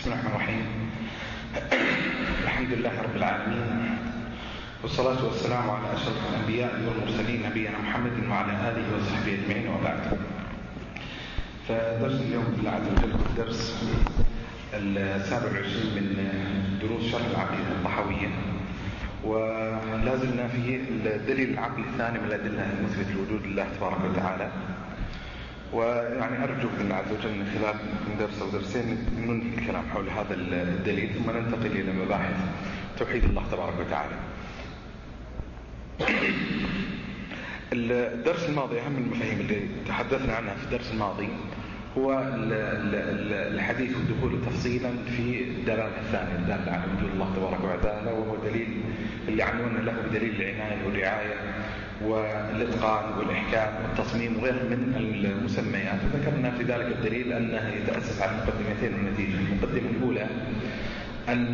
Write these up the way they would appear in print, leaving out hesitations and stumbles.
بسم الله الرحمن الرحيم. الحمد لله رب العالمين، والصلاة والسلام على أشرف الأنبياء والمرسلين نبينا محمد وعلى آله وصحبه أجمعين، وبعد. فدرس اليوم بالله عز وجل هو الدرس 27 من دروس شرح العقيدة الطحاوية، ولازلنا في الدليل العقلي الثاني من الأدلة المثبتة لوجود الله تبارك وتعالى. ويعني أرجو بالله عز وجل من خلال درس أو درسين ننهي الكلام حول هذا الدليل، ثم ننتقل إلى مباحث توحيد الله تبارك وتعالى. الدرس الماضي أهم المفاهيم اللي تحدثنا عنها في الدرس الماضي هو الحديث والدخول تفصيلا في الدلالة الثانية، الدالة على وجود الله تبارك وتعالى، وهو دليل اللي عنونا له بدليل العناية والرعاية والإتقان والإحكام والتصميم وغيرها من المسميات. وذكرنا في ذلك الدليل أنه يتأسس على مقدمتين والنتيجة. المقدمة الأولى أن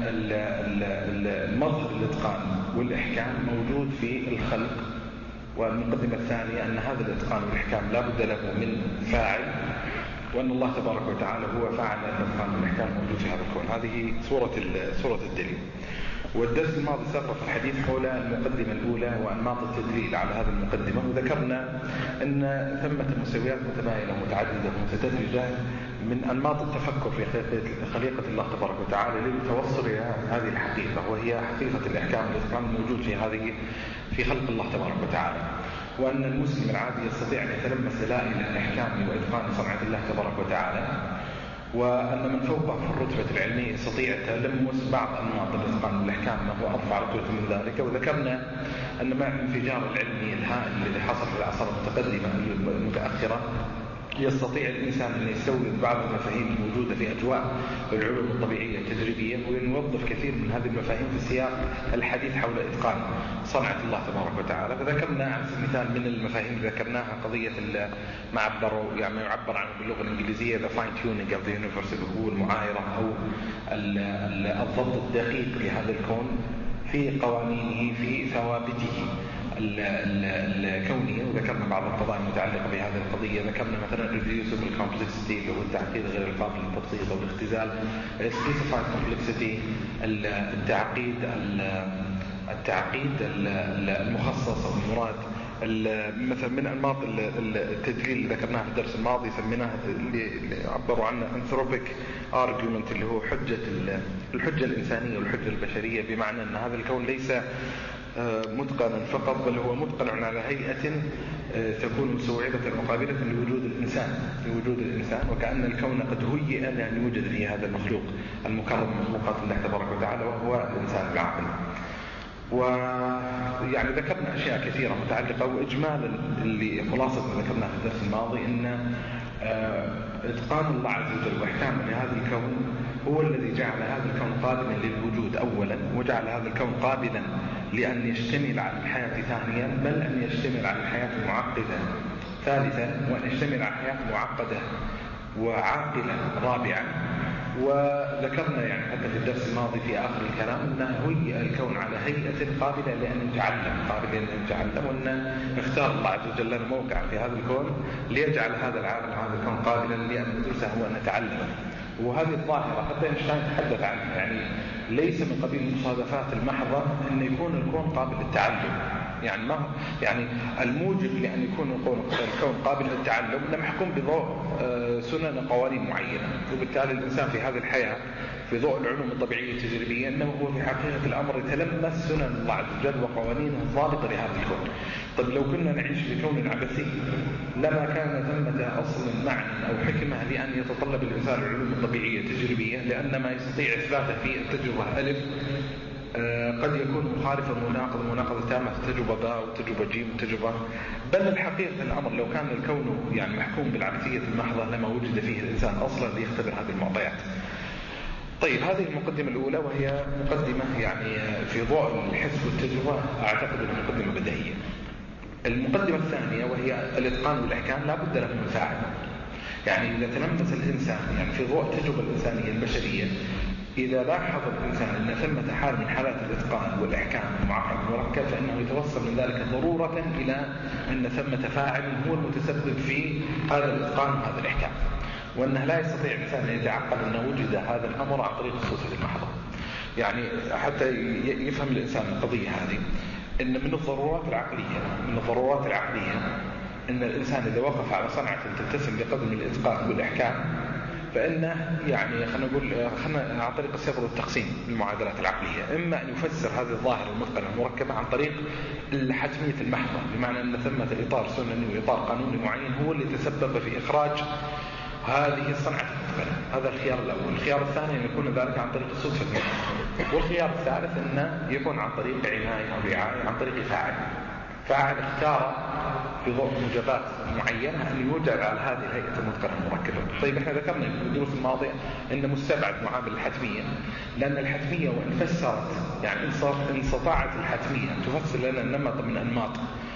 المظهر الإتقان والإحكام موجود في الخلق، والمقدمة الثانية أن هذا الإتقان والإحكام لا بد له من فاعل، وأن الله تبارك وتعالى هو فاعل الإتقان والإحكام موجود في هذا الكون. هذه صورة الدليل. والدرس الماضي سبق الحديث حول المقدمة الأولى وأنماط التدليل على هذه المقدمة، وذكرنا أن ثمة مسويات متباينة ومتعددة ومتدرجة من أنماط التفكر في خليقة الله تبارك وتعالى للتوصل إلى هذه الحقيقة، وهي حقيقة الإحكام والإتقان الموجود في خلق الله تبارك وتعالى. وأن المسلم العادي يستطيع أن يتلمس دلائل الإحكام وإتقان صنعة الله تبارك وتعالى، وأن من فوقه في الرتبة العلمية يستطيع تلمس بعض أنماط الإتقان والإحكام ما هو أرفع رتبة من ذلك. وذكرنا أن مع الانفجار العلمي الهائل الذي حصل في العصر المتقدمة المتأخرة يستطيع الإنسان أن يستورد بعض المفاهيم الموجودة في أجواء العلوم الطبيعية التجريبية، ويوظف كثير من هذه المفاهيم في سياق الحديث حول إتقان صنعة الله تبارك وتعالى. فذكرنا على سبيل المثال من المفاهيم اللي ذكرناها قضية ما يعبر عنه باللغة الإنجليزية the fine tuning of the universe، اللي هو المعايرة أو الضبط الدقيق لهذا الكون في قوانينه في ثوابته الكونية. وذكرنا بعض القضايا المتعلقة بهذه القضية. ذكرنا مثلا reducible complexity اللي هو التعقيد غير القابل للتبسيط أو الاختزال، specified complexity التعقيد المخصص أو المراد. مثلا من أنماط التدليل اللي ذكرناها في الدرس الماضي سميناها اللي عبروا عنه anthropic argument، اللي هو الحجة الإنسانية والحجة البشرية، بمعنى أن هذا الكون ليس متقنا فقط، بل هو متقن على هيئة تكون مستوعبة مقابلة لوجود الإنسان، وكأن الكون قد هيئ لأن يوجد فيه هذا المخلوق المكرم من مخلوقات الله تبارك وتعالى، وهو الإنسان العاقل. ويعني ذكرنا أشياء كثيرة متعلقة، وإجمالا اللي خلاصة ما ذكرناه في الدرس الماضي أن إتقان الله عز وجل وإحكامه لهذا الكون هو الذي جعل هذا الكون قابلا للوجود أولا، وجعل هذا الكون قابلا لأن يشتمل على الحياة ثانيا، بل أن يشتمل على الحياة المعقدة ثالثا، وأن يشتمل على الحياة المعقدة وعاقلة رابعا. وذكرنا يعني حتى في الدرس الماضي في آخر الكلام أنه هيئ الكون على هيئة قابلة لأن نتعلم، وأن اختار الله عز وجل لنا موقعا في هذا الكون ليجعل هذا العالم هذا الكون قابلا لأن ندرسه وأن نتعلم. وهذه الظاهرة حتى أينشتاين تحدث عنها، يعني ليس من قبيل المصادفات المحضة أن يكون الكون قابل للتعلم. يعني الموجب لأن يكون الكون قابل للتعلم لم يحكم بضوء سنن قوانين معينة، وبالتالي الإنسان في هذه الحياة في ضوء العلوم الطبيعية التجريبية أنه هو في حقيقة الأمر يتلمس سنن الله عز وجل وقوانينه الضابطة لهذا الكون. طيب لو كنا نعيش في كون عبثي لما كان ثمة أصل معنى أو حكمة لأن يتطلب الإنسان العلوم الطبيعية التجريبية، لأن ما يستطيع إثباته في التجربة ألف قد يكون مخالفا مناقضة تامة في تجربة باء وتجربة جيم وتجربة. بل الحقيقة الأمر لو كان الكون يعني محكوم بالعبثية المحضة لما وجد فيه الإنسان أصلا ليختبر هذه المعطيات. طيب هذه المقدمة الأولى، وهي مقدمة يعني في ضوء الحس والتجربة أعتقد أنها مقدمة بديهية. المقدمة الثانية وهي الإتقان والإحكام لا بد له من فاعل. يعني إذا تلمس الإنسان يعني في ضوء التجربة الإنسانية البشرية، إذا لاحظ الإنسان أن ثمة حال من حالات الإتقان والإحكام المعقد المركب، فإنه يتوصل من ذلك ضرورة إلى أن ثمة فاعل هو المتسبب في هذا الإتقان وهذا الإحكام. وأنه لا يستطيع الإنسان أن يتعقل أنه وجد هذا الأمر عن طريق الصدفة المحضة. يعني حتى يفهم الإنسان القضية هذه، إن من الضرورات العقلية إن الإنسان إذا وقف على صنعة تتسم بقدم الإتقان والإحكام فإنه يعني خلينا عن طريق الصبر والتقسيم المعادلات العقلية، إما أن يفسر هذه الظاهرة المتقنة المركبة عن طريق الحتمية المحضة، بمعنى أن ثمة إطار سنني وإطار قانوني معين هو اللي تسبب في إخراج هذه الصنعة المتقنة. هذا الخيار الأول. الخيار الثاني أن يكون ذلك عن طريق الصدفة، والخيار الثالث أنه يكون عن طريق عناية أو رعاية عن طريق فاعل اختار في ضوء موجبات معينة أن يوجد على هذه الهيئة المتقنة المركبة. طيب احنا ذكرنا في الدروس الماضية أن مستبعد معامل الحتمية، لأن الحتمية وإن فسرت يعني إن استطاعت الحتمية أن تفسر لنا نمط من أنماط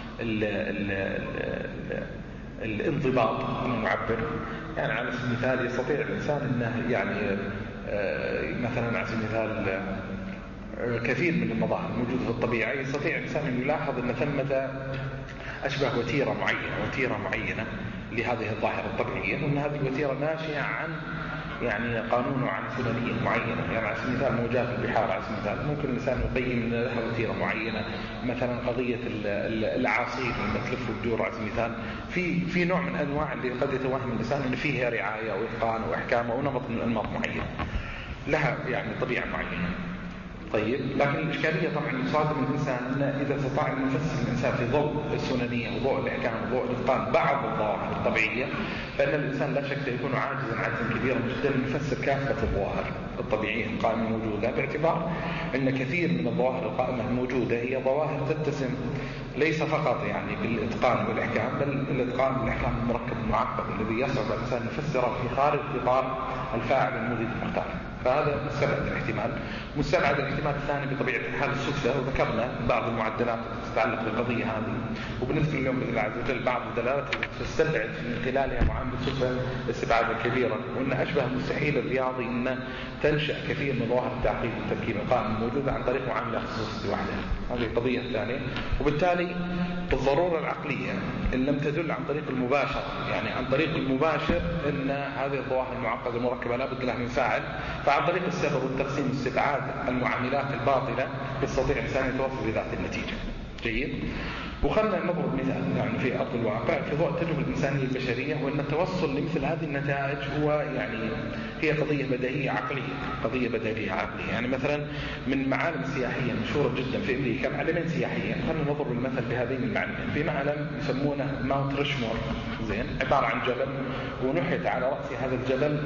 الانضباط المعبر، يعني على سبيل المثال يستطيع الإنسان أنه يعني مثلا على سبيل المثال كثير من المظاهر الموجودة في الطبيعة يستطيع الإنسان أن يلاحظ أن ثمة أشبه وتيرة معينة لهذه الظاهرة الطبيعية، وأن هذه الوتيرة ناشئة عن يعني قانون وعن سننية معينة. يعني على سبيل المثال موجات البحار، على سبيل المثال ممكن الإنسان يقيم أن لها وتيرة معينة. مثلا قضية الأعاصير لما تلف وتدور على سبيل المثال في نوع من أنواع اللي قد يتوهم الإنسان أن فيها رعاية وإتقان وإحكام أو نمط من أنماط معينة لها يعني طبيعة معينة. طيب لكن الإشكالية طبعا يصادم الإنسان أن إذا استطاع أن يفسر الإنسان في ضوء السننية وضوء الإحكام وضوء الإتقان بعض الظواهر الطبيعية، فإن الإنسان لا شك يكون عاجزا كبيرا جدا أن يفسر كافة الظواهر الطبيعية القائمة الموجودة، باعتبار أن كثير من الظواهر القائمة الموجودة هي ظواهر تتسم ليس فقط يعني بالإتقان والإحكام، بل الإتقان والإحكام المركب المعقد الذي يصعب الإنسان يفسره في خارج إطار الفاعل الموجود المختار. فهذا مستبعد الاحتمال الثاني بطبيعة الحال الصدفة، وذكرنا بعض المعدلات التي تتعلق بالقضية هذه، وبنذكر اليوم بإذن الله عز وجل بعض الدلالات التي تستبعد من خلالها معاملة الصدفة استبعادا كبيرا، وأن أشبه المستحيل الرياضي أن تنشأ كثير من ظواهر التعقيد والتركيب القائم الموجودة عن طريق معاملة خصوصية واحدة. هذه القضية الثانية. وبالتالي بالضرورة العقلية إن لم تدل عن طريق المباشر، يعني عن طريق المباشر أن هذه الظواهر المعقدة المركبة لا بد لها من فاعل، فعن طريق السبب والتقسيم واستبعاد المعاملات الباطلة يستطيع الإنسان يتوصل بذات النتيجة. جيد. وخلنا نضرب مثال يعني في أرض الواقع في ضوء التجربة الإنسانية البشرية، وأن التوصل لمثل هذه النتائج هي قضية بديهية عقلية. يعني مثلا من معالم سياحية مشهورة جدا في أمريكا، معلمين سياحيين، خلنا نضرب المثل بهذين المعلمين. في معلم يسمونه ماونت ريشمور، زين، عبارة عن جبل ونحت على رأس هذا الجبل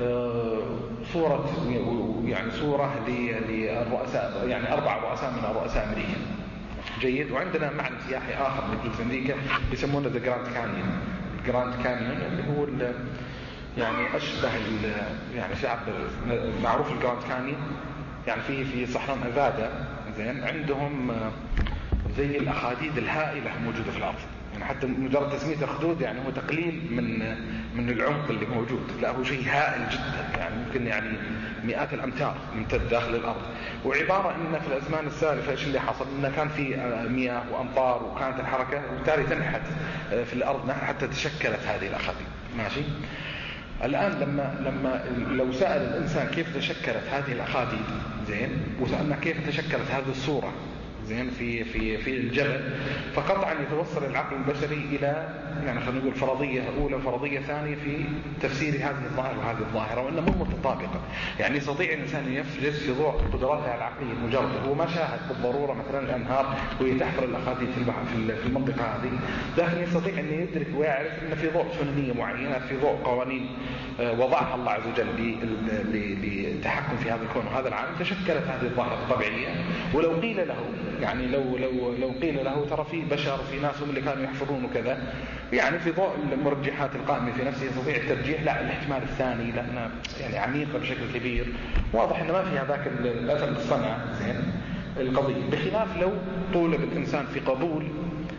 صورة للرؤساء، يعني 4 رؤساء من رؤساء أمريكا. جيد. وعندنا معلم سياحي آخر موجود في أمريكا يسمونه ذا جراند كانيون اللي هو يعني أشبه يعني شعب معروف الجراند كانيون، يعني في صحراء نيفادا، زين، عندهم زي الأخاديد الهائلة موجودة في الأرض، يعني حتى مجرد تسمية أخدود يعني هو تقليل من العمق اللي موجود، لا هو شيء هائل جدا، يعني ممكن يعني مئات الأمتار يمتد داخل الأرض. وعبارة إن في الأزمان السالفة إيش اللي حصل، إن كان في مياه وأمطار وكانت الحركة، وبالتالي تنحت في الأرض حتى تشكلت هذه الأخاديد. ماشي. الآن لما لو سأل الإنسان كيف تشكلت هذه الأخاديد، زين، وسألنا كيف تشكلت هذه الصورة، زين، في الجبل، فقطعا يتوصل العقل البشري إلى يعني خلينا نقول فرضية أولى وفرضية ثانية في تفسير هذه الظاهرة وهذه الظاهرة، وأنها مو متطابقة. يعني يستطيع الإنسان أن يفجز في ضوء قدراتها العقلية المجردة، هو ما شاهد بالضرورة مثلا الأنهار وهي تحفر الأخاديد في المنطقة هذه، لكن يستطيع أن يدرك ويعرف أن في ضوء سننية معينة، في ضوء قوانين وضعها الله عز وجل للتحكم في هذا الكون وهذا العالم، تشكلت هذه الظاهرة الطبيعية. ولو قيل له يعني لو قيل له ترى في بشر في ناس هم اللي كانوا يحفرون وكذا، يعني في ضوء المرجحات القائمة في نفسه يستطيع الترجيح لا الاحتمال الثاني، لأنه يعني عميقة بشكل كبير، واضح أنه ما فيها ذاك الأثر الصنع، زين، القضية. بخلاف لو طولب الإنسان في قبول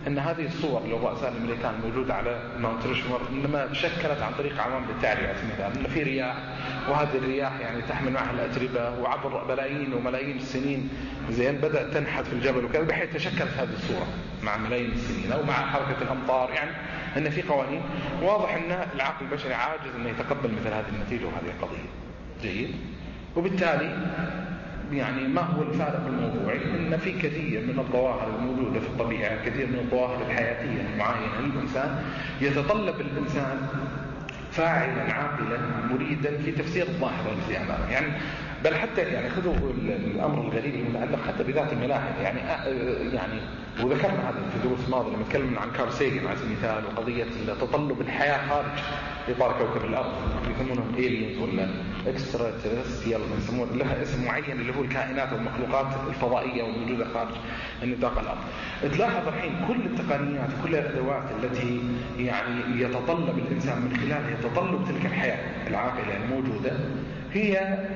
أن هذه الصور للرؤساء الأمريكان الموجودة على ماونت رشمور إنما شكلت عن طريق عوامل التعرية على سبيل المثال، أن في رياح، وهذه الرياح يعني تحمل معها الأتربة، وعبر ملايين وملايين السنين زين بدأت تنحت في الجبل وكذا، بحيث تشكلت هذه الصورة مع ملايين السنين، أو مع حركة الأمطار، يعني أن في قوانين. واضح أن العقل البشري عاجز أن يتقبل مثل هذه النتيجة وهذه القضية. جيد. وبالتالي يعني ما هو الفارق الموضوعي؟ إن في كثير من الظواهر الموجودة في الطبيعة، كثير من الظواهر الحياتية المعينة للإنسان، يتطلب الإنسان فاعلا عاقلا مريدا في تفسير الظاهرة التي أمامه. يعني بل حتى يعني خذوا الأمر الغريب المتعلق حتى بذات الملاحظة، يعني وذكرنا هذا في دروس ماضية لما تكلمنا عن كارل ساجن على سبيل المثال، وقضية تطلب الحياة خارج إطار كوكب الأرض، يسمونهم aliens ولا extraterrestrial، يسمون لها اسم معين اللي هو الكائنات والمخلوقات الفضائية والموجودة خارج نطاق الأرض. تلاحظ الحين كل التقنيات كل الأدوات التي يعني يتطلب الإنسان من خلالها تطلب تلك الحياة العاقلة الموجودة، هي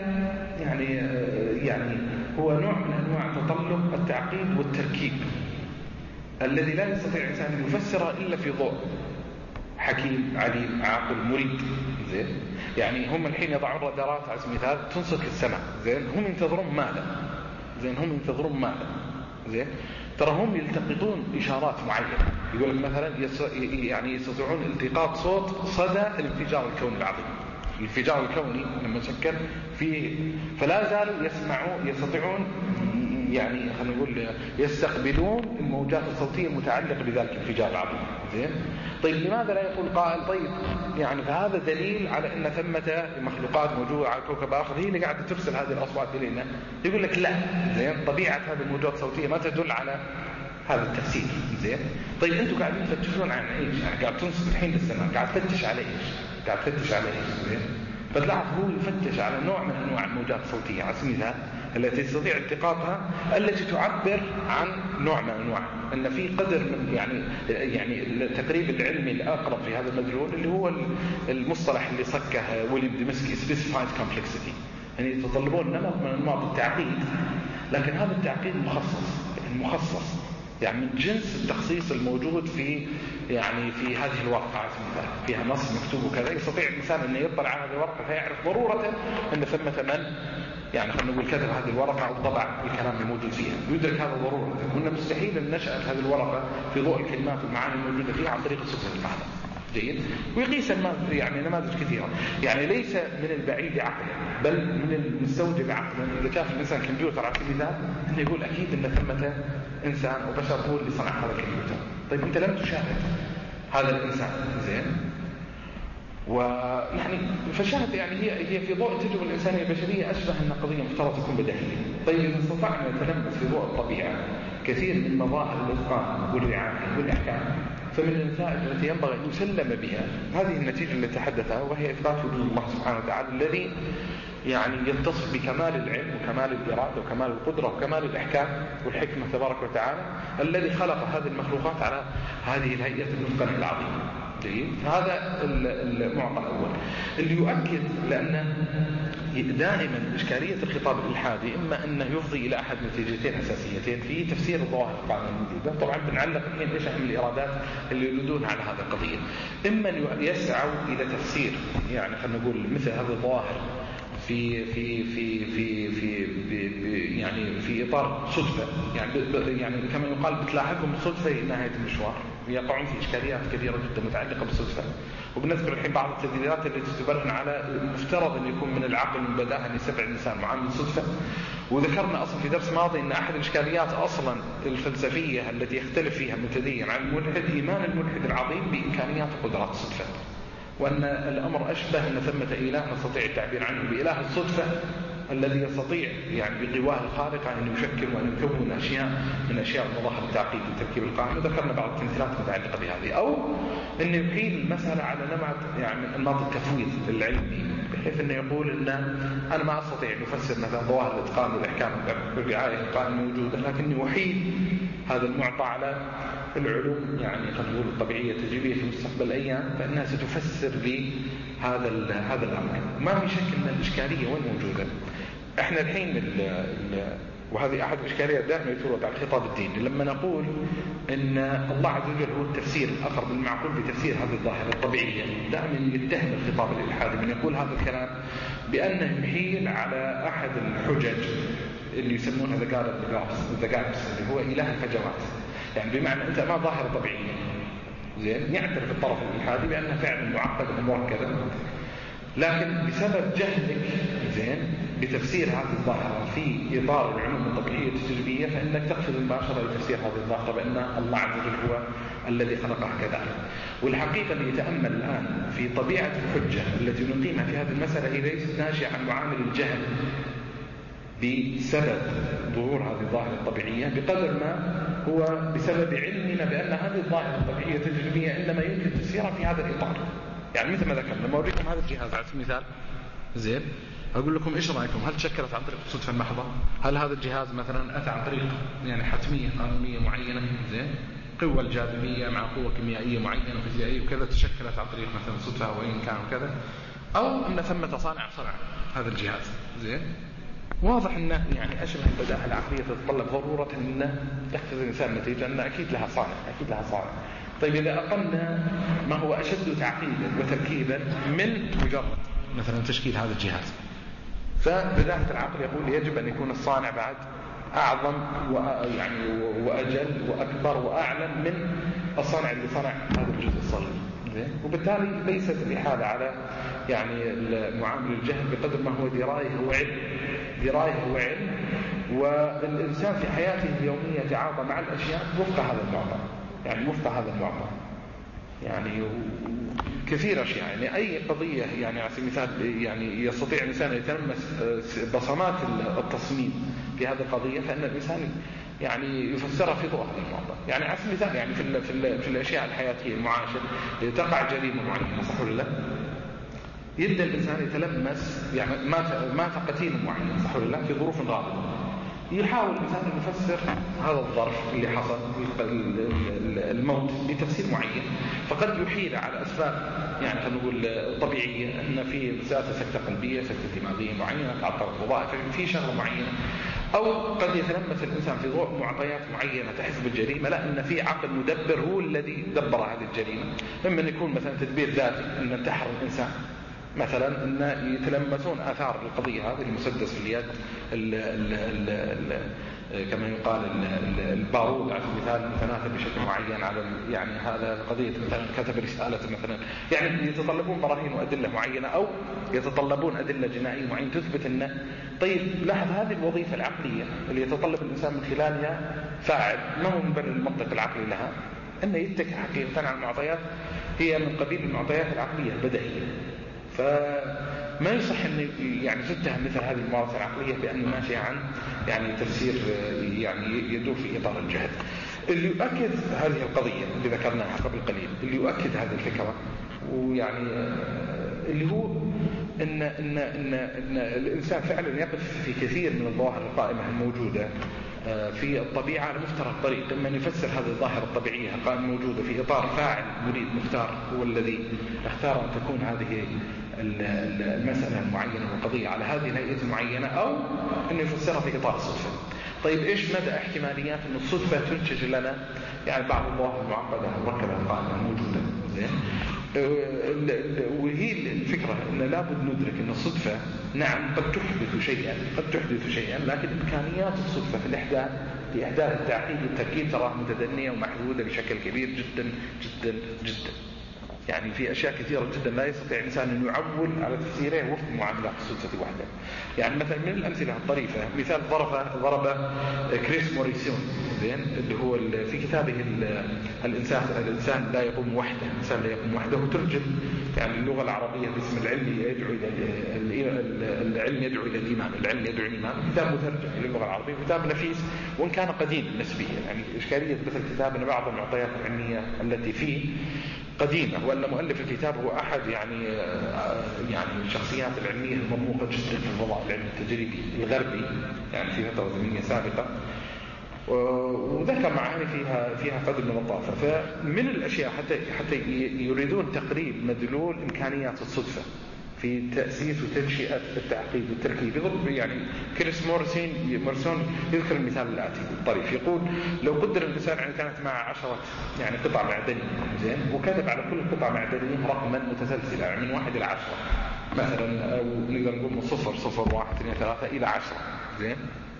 يعني هو نوع من أنواع تطلب التعقيد والتركيب الذي لا يستطيع الإنسان أن يفسره إلا في ضوء حكيم عليم عاقل مريد. زين. يعني هم الحين يضعون رادارات على سبيل المثال تنصت للسماء. زين. هم ينتظرون ماذا؟ زين. هم ينتظرون ماذا؟ زين. ترى هم يلتقطون إشارات معينة. يقول لك مثلا يعني يستطيعون التقاط صوت صدى الانفجار الكوني العظيم. الانفجار الكوني لما شكل فيه، فلا زالوا يستطيعون يعني خلينا نقول يستقبلون الموجات الصوتية المتعلقة بذلك الانفجار العظيم. زين. طيب لماذا لا يقول قائل طيب يعني فهذا دليل على ان ثمة مخلوقات موجودة على كوكب آخر هي اللي قاعدة ترسل هذه الأصوات إلينا؟ يقول لك لا. زين. طبيعة هذه الموجات الصوتية ما تدل على هذا التفسير. زين. طيب أنتم قاعدين تفتشون عن ايش؟ يعني قاعد تنصت الحين للسماء، قاعد تفتش على ايش؟ قاعد تفتش على ايش؟ زين. فتلاحظ هو يفتش على نوع من أنواع الموجات الصوتية على سبيل المثال التي تستطيع التقاطها، التي تعبر عن نوع من أنواع أن في قدر من يعني التقريب العلمي الأقرب في هذا المجال اللي هو المصطلح اللي صكه ويليام ديمسكي specified complexity. يعني يتطلبون نمط من أنواع التعقيد، لكن هذا التعقيد مخصص يعني من جنس التخصيص الموجود في هذه الورقة على سبيل المثال فيها نص مكتوب وكذا. يستطيع الإنسان أن يطلع على هذه الورقة فيعرف ضرورة أن ثمة من يعني خلينا نقول كتب هذه الورقة أو طبع الكلام الموجود فيها، يدرك هذا ضرورة. وإنه مستحيل أن نشأت هذه الورقة في ضوء الكلمات والمعاني الموجودة فيها عن طريق الصدفة المعنى. جيد. ويقيس يعني نماذج كثيرة، يعني ليس من البعيد عقلا بل من المستوجب عقلا إذا كان الإنسان كمبيوتر على سبيل المثال أنه يقول أكيد أن ثمة إنسان أو بشر هو اللي صنع هذا الكمبيوتر. طيب أنت لم تشاهد هذا الإنسان. زين. ويعني فشاهد يعني هي في ضوء التجربة الإنسانية البشرية أشبه أن قضية مفترض تكون بديهية. طيب إذا استطعنا نتلمس في ضوء الطبيعة كثير من مظاهر الإتقان والرعاية والإحكام، فمن النتائج التي ينبغي أن يسلم بها هذه النتيجة التي تحدثها، وهي إثبات وجود الله سبحانه وتعالى الذي يعني يتصف بكمال العلم وكمال الإرادة وكمال القدرة وكمال الإحكام والحكمة تبارك وتعالى، الذي خلق هذه المخلوقات على هذه الهيئة المتقنة العظيمة. جيد. هذا المعطى الأول اللي يؤكد، لأن دائما إشكالية الخطاب الإلحادي إما أنه يفضي إلى أحد نتيجتين أساسيتين في تفسير الظواهر القانونية الموجودة. طبعا بنعلق الحين إيش أهم الإرادات اللي يريدون على هذه القضية. إما أن يسعوا إلى تفسير يعني خلينا نقول مثل هذه الظواهر في في في في في, في يعني في إطار صدفة، يعني كما يقال بتلاحقهم الصدفة إلى نهاية المشوار، يقعون في إشكاليات كثيرة جدا متعلقة بالصدفة. وبنذكر الحين بعض التدليلات التي تبرهن على المفترض أن يكون من العقل من بداهة أن يستبعد الإنسان معامل الصدفة. وذكرنا أصلا في درس ماضي أن أحد الإشكاليات أصلا الفلسفية التي يختلف فيها المتدين عن الملحد إيمان الملحد العظيم بإمكانيات وقدرات الصدفة، وأن الأمر أشبه أن ثمة إله نستطيع التعبير عنه بإله الصدفة الذي يستطيع يعني بقواه الخارقة أن يشكل وأن يكون من أشياء مظاهر التعقيد والتركيب القائم. وذكرنا بعض التمثيلات المتعلقة بهذه، أو أن يحيل المسألة على نمط التفويض العلمي، بحيث أنه يقول أن أنا ما أستطيع أن أفسر مثلا ظواهر الإتقان والإحكام والرعاية القائمة الموجودة، لكني أحيل هذا المعطى على العلوم يعني خلينا نقول الطبيعية التجريبية في مستقبل الأيام، فإنها ستفسر لي هذا الأمر. ما في شك أن الإشكالية وين موجودة. إحنا الحين وهذه أحد الإشكاليات دائما يتورط على الخطاب الديني لما نقول إن الله عز وجل هو التفسير الأقرب المعقول بتفسير هذه الظاهرة الطبيعية. دائما يتهم الخطاب الإلحادي من يقول هذا الكلام بأنه يحيل على أحد الحجج اللي يسمونها the gaps اللي هو إله الفجوات. يعني بمعنى أنت ما ظاهرة طبيعية زين يعترف الطرف الإلحادي بأنها فعلا معقدة ومركبة، لكن بسبب جهلك زين بتفسير هذه الظاهرة في إطار العلوم الطبيعية التجريبية فإنك تقفز مباشرة لتفسير هذه الظاهرة بأن الله عز وجل هو الذي خلقها كذلك. والحقيقة اللي يتأمل الآن في طبيعة الحجة التي نقيمها في هذه المسألة هي ليست ناشئة عن معامل الجهل بسبب ظهور هذه الظاهرة الطبيعية بقدر ما هو بسبب علمنا بأن هذه الظاهرة الطبيعية التجريبية إنما يمكن تفسيرها في هذا الإطار. يعني مثل ما ذكرنا لما أوريكم هذا الجهاز على سبيل المثال زين أقول لكم إيش رأيكم؟ هل تشكلت عن طريق الصدفة المحضة؟ هل هذا الجهاز مثلا أتى عن طريق يعني حتمية قانونية معينة زين قوة الجاذبية مع قوة كيميائية معينة وفيزيائية وكذا تشكلت عن طريق مثلا صدفة أو أي كان وكذا، أو أن ثمة صانع هذا الجهاز زين؟ واضح أنه يعني أشبه البداهة العقلية تتطلب ضرورة أنه يقفز الإنسان نتيجة أن أكيد لها صانع. طيب إذا أقلنا ما هو أشد تعقيدا وتركيبا من مجرد مثلا تشكيل هذا الجهاز، فبداهة العقل يقول يجب أن يكون الصانع بعد أعظم يعني وأجل وأكبر وأعلم من الصانع اللي صنع هذا الجزء الصغير. وبالتالي ليست الإحالة على يعني معامل الجهل بقدر ما هو دراية وعلم، والإنسان في حياته اليومية يتعاطى مع الأشياء وفق هذا المعطى يعني كثير أشياء. يعني أي قضية يعني على سبيل المثال يعني يستطيع الإنسان أن يتلمس بصمات التصميم في هذه القضية فإن الإنسان يعني يفسرها في ضوء هذا المعطى. يعني على سبيل المثال يعني في الأشياء الحياتية المعاشرة تقع جريمة معينة صح ولا لا؟ يبدأ الإنسان يتلمس يعني مات قتيل معين صح ولا لا في ظروف غامضة، يحاول الإنسان أن يفسر هذا الظرف اللي حصل الموت بتفسير معين، فقد يحيل على أسباب يعني خلينا نقول طبيعية أن في سكتة قلبية سكتة دماغية معينة تعطل الوظائف في شغلة معينة، أو قد يتلمس الإنسان في ضوء معطيات معينة تحس بالجريمة لا أن في عقل مدبر هو الذي دبر هذه الجريمة. لما يكون مثلا تدبير ذاتي أن انتحر الإنسان مثلا أن يتلمسون آثار القضية هذه المسدس في اليد كما يقال البارود على سبيل المثال متناثر بشكل معين على يعني هذا قضية مثلا كتب رسالة مثلا يعني يتطلبون براهين وأدلة معينة أو يتطلبون أدلة جنائية معينة تثبت أنه طيب لاحظ هذه الوظيفة العقلية اللي يتطلب الإنسان من خلالها فاعل ما هو مبرر المنطق العقلي لها أنه يتكي حقيقة على المعطيات هي من قبيل المعطيات العقلية البدئية. فما يصح أن يعني تتهم مثل هذه الممارسة العقلية بأنه ماشي عن يعني تفسير يعني يدور في إطار الجهل. اللي يؤكد هذه القضية اللي ذكرناها قبل قليل اللي يؤكد هذه الفكرة ويعني اللي هو إن الإنسان فعلا يقف في كثير من الظواهر القائمة الموجودة في الطبيعة على مفترض طريق، إما أن يفسر هذه الظاهرة الطبيعية القائمة الموجودة في إطار فاعل مريد مختار هو الذي اختار أن تكون هذه المسألة المعينة والقضية على هذه الهيئة المعينة، أو أنه يفسرها في إطار الصدفة. طيب إيش مدى احتماليات أن الصدفة تنتج لنا يعني بعض الظواهر المعقدة المركبة القائمة الموجودة زين؟ وهي الفكرة أن لابد ندرك أن الصدفة نعم قد تحدث شيئا لكن إمكانيات الصدفة في إحداث التعقيد والتركيب تراها متدنية ومحدودة بشكل كبير جدا جدا جدا. يعني في أشياء كثيرة جدا لا يستطيع الإنسان أن يعول على تفسيره وفق معاملات الصدفة وحده. يعني مثلا من الأمثلة الطريفة مثال ضرب كريس موريسون اللي هو في كتابه الإنسان لا يقوم وحده وترجم يعني اللغة العربية باسم العلم يدعو إلى الإيمان كتاب مترجم للغة العربية كتاب نفيس وإن كان قديم نسبيا. يعني إشكالية مثل الكتاب أن بعض المعطيات العلمية التي فيه قديمة وأن مؤلف الكتاب هو أحد يعني الشخصيات العلمية المرموقة جدا في الوضع العلمي التجريبي الغربي يعني في فترة زمنية سابقة، وذكر معاني فيها قدر من الطافة. فمن الأشياء حتى يريدون تقريب مدلول إمكانيات الصدفة في تأسيس وتنشئة التعقيد والتركيب. يضرب يعني كريس مورسون يذكر المثال الآتي الطريف، يقول لو قدر الإنسان يعني كانت مع 10 يعني قطع معدنية زين، وكتب على كل قطعة معدنية رقما متسلسلا يعني من 1 إلى 10 مثلا، أو نقدر نقول من 0 0 1 2 3 إلى 10 زين،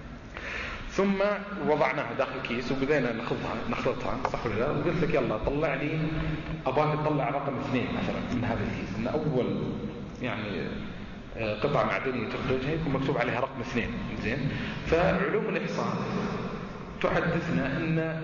ثم وضعناها داخل كيس وبدينا نخلطها صح ولا لا، وقلت لك يلا طلع لي، أبغاك تطلع رقم 2 مثلا من هذا الكيس، إن أول يعني قطعة معدنية تخرجها يكون مكتوب عليها رقم 2 زين. فعلوم الإحصاء تحدثنا أن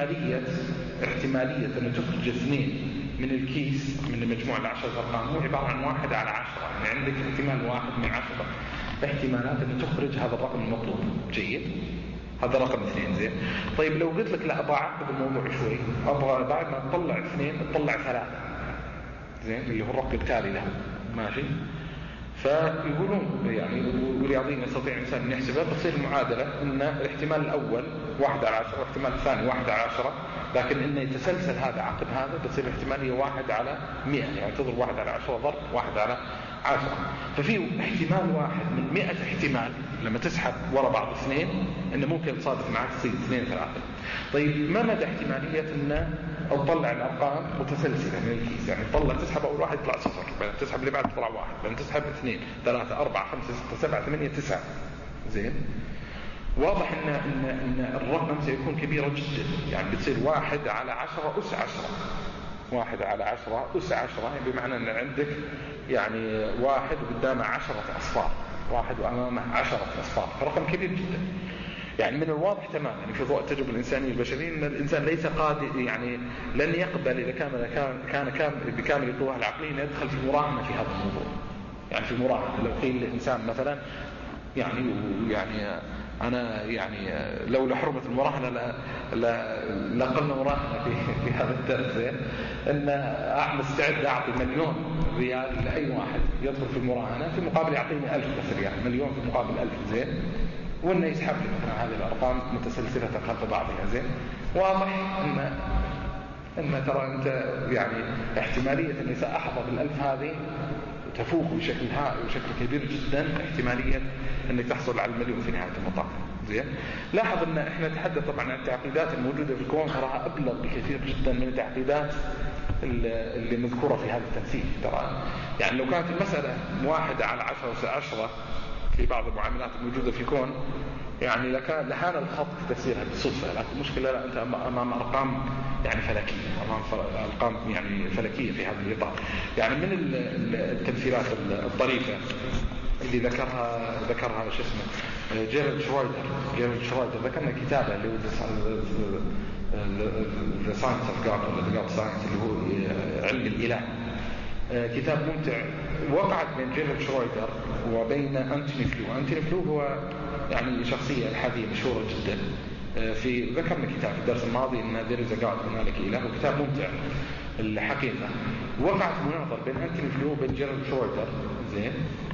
احتمالية أن تخرج 2 من الكيس من مجموع 10 أرقام هو عبارة عن 1 على 10، يعني عندك احتمال 1 من 10 احتمالات أن تخرج هذا الرقم المطلوب. جيد، هذا رقم 2 زين. طيب لو قلت لك لا، أبغى أعقد الموضوع شوي، أبغى بعد ما تطلع 2 تطلع 3 زين، اللي هو الرقم التالي له ماشي. فيقولون يعني والرياضيين يستطيع الإنسان أن يحسبها، بتصير المعادلة أن الاحتمال الأول 1 على 10 والاحتمال الثاني 1 على 10، لكن إنه يتسلسل هذا عقب هذا بتصير الاحتمالية 1 على 100، يعني تضرب 1 على 10 ضرب 1 على 10. ففي احتمال واحد من 100 احتمال لما تسحب وراء بعض 2 إنه ممكن تصادف معك تصير 2 3. طيب ما مدى احتمالية إنه أو طلع الأرقام متسلسلة من الكيس، يعني تسحب أول واحد يطلع 0، بعدين تسحب اللي بعد يطلع 1، بعدين تسحب 2 3 4 5 6 7 8 9 زين. واضح إن الرقم سيكون كبيرا جدا، يعني بتصير 1 على 10 أس 10، 1 على 10 أس 10، يعني بمعنى أن عندك يعني 1 قدامه 10 أصفار، 1 وأمامه 10 أصفار، فرقم كبير جدا. يعني من الواضح تماما يعني في ضوء التجربة الإنسانية البشرية أن الإنسان ليس قادر، يعني لن يقبل إذا كان بكامل قواه العقلية أن يدخل في مراهنة في هذا الموضوع. يعني في مراهنة لو قيل الإنسان مثلا يعني أنا يعني لو حرمت المراهنة لقلنا مراهنة في هذا الدرس، إن مستعد أعطي 1,000,000 ريال لأي واحد يدخل في المراهنة في مقابل يعطيني 1000 ريال، 1,000,000 في مقابل 1000 زين، وإنه يسحب لي مثلا هذه الأرقام متسلسلة خلف بعضها زين. واضح إن ترى أنت يعني احتمالية أني سأحظى بال1000 هذه تفوق بشكل هائل وشكل كبير جدا احتمالية أنك تحصل على 1,000,000 في نهاية المطاف زين. لاحظ أن إحنا نتحدث طبعا عن التعقيدات الموجودة في الكون، تراها أبلغ بكثير جدا من التعقيدات اللي مذكورة في هذا التمثيل. ترى يعني لو كانت المسألة 1 على 10 أس 10 في بعض المعاملات الموجودة في الكون يعني لهان الخط في تفسيرها بالصدفة، لكن المشكلة لا، أنت أمام أرقام يعني فلكية، أمام أرقام يعني فلكية في هذا الإطار. يعني من التمثيلات الطريفة اللي ذكرها شو اسمه جيرالد شرويدر ذكرنا كتابه اللي هو The Science of God ولا The God Science اللي هو علم الإله. كتاب ممتع. وقعت بين جيرالد شرويدر وبين أنتوني فلو هو يعني شخصية إلحادية مشهورة جدا. ذكرنا كتاب في الدرس الماضي إن There is a God هنالك إله، وكتاب ممتع الحقيقة. وقعت مناظرة بين أنتوني فلو وبين جيرالد شرويدر زين،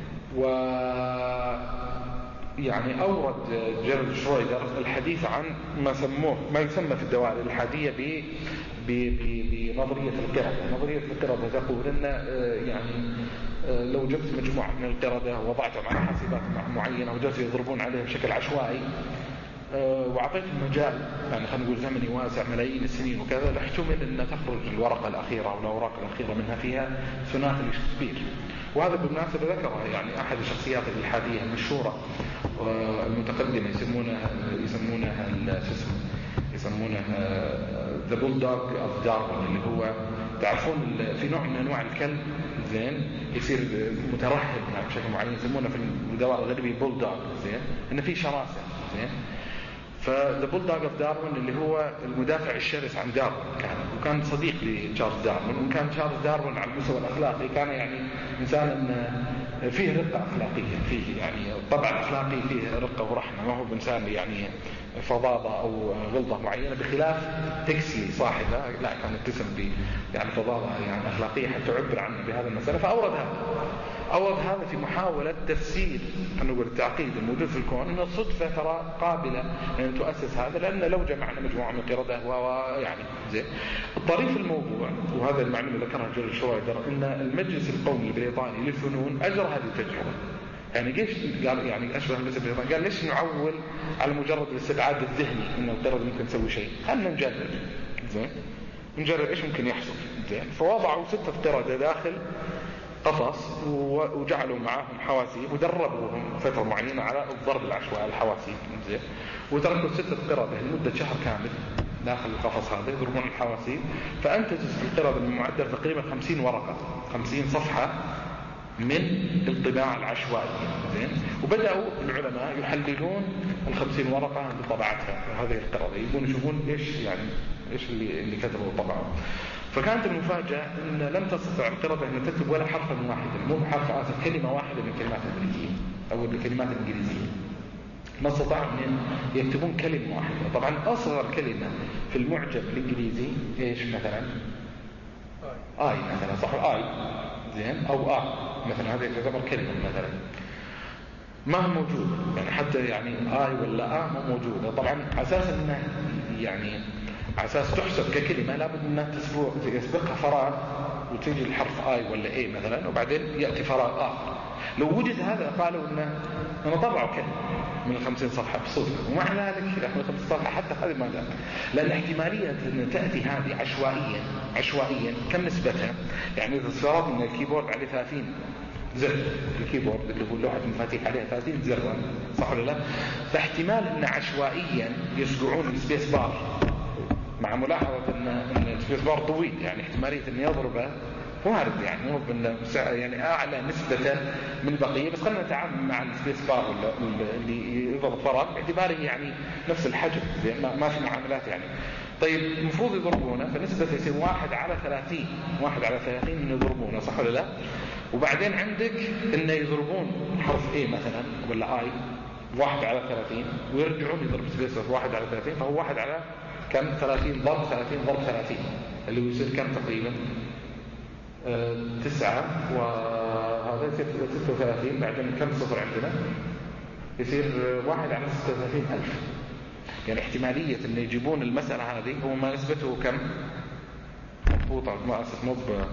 يعني أورد جيرالد شرويدر الحديث عن ما يسمى في الدوائر الإلحادية بنظرية القردة. نظرية القردة تقول أن يعني لو جبت مجموعة من القردة ووضعتهم على حاسبات معينة وجلسوا يضربون عليها بشكل عشوائي وعطيتهم مجال يعني خلينا نقول زمني واسع ملايين السنين وكذا، لاحتمل أن تخرج الورقة الأخيرة أو الأوراق الأخيرة منها فيها ثلاثي شكسبير. وهذا بالمناسبة ذكره يعني أحد الشخصيات الإلحادية المشهورة المتقدمة يسمونها The Bulldog of Darwin، اللي هو تعرفون في نوع من أنواع الكلب زين يصير مترهب بشكل معين، يسمونه في الدوائر الغربية Bulldog زين، إن في شراسة زين. فذا بولدوغ اوف داروين اللي هو المدافع الشرس عن داروين وكان صديق لتشارلز داروين، وكان تشارلز داروين على المستوى الأخلاقي كان يعني إنسان فيه رقة أخلاقية، فيه يعني الطبع الأخلاقي فيه رقة ورحمة، ما هو إنسان يعني فظاظة أو غلظة معينة، بخلاف تكسي صاحبه لا كان يتسم يعني فظاظة يعني أخلاقية حتى تعبر عنه بهذا المسألة. فأورد هذا أورد هذا في محاولة تفسير خلينا نقول التعقيد الموجود في الكون أن الصدفة ترى قابلة أن تؤسس هذا، لأن لو جمعنا مجموعة من قردة ويعني زين. الطريف الموضوع، وهذا المعلومة اللي ذكرها جيرارد شرويدر، أن المجلس القومي البريطاني للفنون أجرى هذه التجربة. يعني ليش قال يعني أشبه المجلس البريطاني، قال ليش نعول على مجرد الاستبعاد الذهني أن القردة ممكن تسوي شيء، خلنا نجرب زين، نجرب إيش ممكن يحصل زين. فوضعوا 6 قردة داخل قفص وجعلوا معهم حواسيب ودربوهم فترة معينة على الضرب العشوائي الحواسيب زين، وتركوا 6 قردة لمدة شهر كامل داخل القفص هذا يضربون الحواسيب، فأنتجت القردة بمعدل تقريبا 50 ورقة 50 صفحة من الطباعة العشوائية زين. وبدأوا العلماء يحللون ال50 ورقة بطباعتها هذه القردة، يبون يشوفون ايش اللي كتبوا وطبعوا. فكانت المفاجأة أن لم تستطع القردة أن تكتب ولا حرفا واحدا، مو حرف كلمة واحدة من كلمات الإنجليزية أو الكلمات الإنجليزية، ما استطاعوا أن يكتبون كلمة واحدة. طبعا أصغر كلمة في المعجم الإنجليزي إيش مثلا؟ آي مثلا، صح؟ آي زين، أو مثلا هذه تعتبر كلمة مثلا ما هو موجود، يعني حتى يعني آي ولا مو موجودة. طبعا أساس أنه يعني أساس تحسب ككلمة لابد أنها يسبقها فراغ وتيجي الحرف آي ولا إيه مثلا، وبعدين يأتي فراغ آخر. لو وجد هذا قالوا أنه طبعوا كلمة من 50 صفحة بصدفة، ومع ذلك من 50 صفحة حتى هذه ما قال، لأن احتمالية أن تأتي هذه عشوائيا كم نسبتها؟ يعني إذا افترضنا أن الكيبورد عليه 30 زر، الكيبورد اللي هو لوحة المفاتيح عليها 30 زر صح ولا لا؟ فاحتمال أن عشوائيا يصقعون السبيس بار، مع ملاحظة أن السبيس بار طويل، يعني احتمالية أن يضربه وارد، يعني مو يعني أعلى نسبة من البقية، بس خلينا نتعامل مع السبيس بار اللي يضرب فراغ باعتباره يعني نفس الحجم، ما في معاملات يعني. طيب المفروض يضربونه، فنسبة يصير 1/30 من يضربونه صح ولا لا؟ وبعدين عندك إنه يضربون حرف A مثلا ولا I 1/30 ويرجعون يضرب سبيس 1/30، فهو 1 على كم 30 ضرب 30 ضرب 30 اللي يصير كم تقريبا 9، وهذا يصير 36. بعدين كم صفر عندنا يصير 1 على 36,000. يعني احتمالية ان يجيبون المسألة هذه هو ما نسبته كم مضبوطة ما أسس مضبط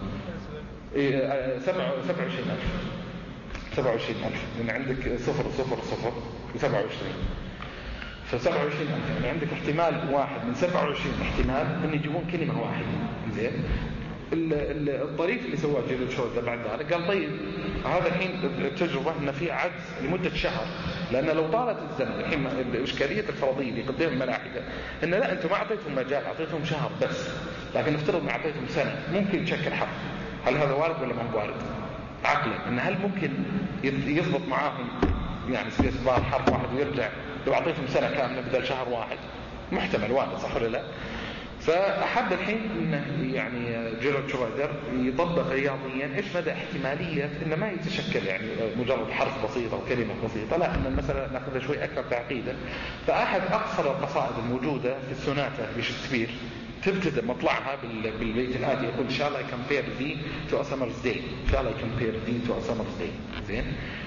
27,000 لأن عندك 0 0 0 27 ف27,000. يعني عندك احتمال واحد من 27 احتمال ان يجيبون كلمة واحدة زين. الطريف اللي سواه جيرارد شرويدر بعد ذلك قال طيب هذا الحين التجربة ان في عجز لمدة شهر، لأن لو طالت الزمن الحين الإشكالية الفرضية اللي قدام الملاحدة إن لا أنتم ما أعطيتهم مجال، أعطيتهم شهر بس، لكن نفترض ما أعطيتهم سنة ممكن تشكل حرف. هل هذا وارد ولا ما هو وارد؟ عقلا إن هل ممكن يضبط معاهم يعني سبيس بار حرف واحد ويرجع لو أعطيتهم سنة كاملة بدل شهر واحد؟ محتمل وارد صح ولا لا؟ فأحب الحين إنه يعني جيرارد شرويدر يطبق رياضيا إيش مدى احتمالية إنه ما يتشكل يعني مجرد حرف بسيط أو كلمة بسيطة، لا إن المسألة نأخذها شوي أكثر تعقيدا. فأحد أقصر القصائد الموجودة في السوناتا لشكسبير تبتدأ مطلعها بالبيت الآتي يقول shall I compare thee to a summer's day، shall I compare thee to a summer's day زين.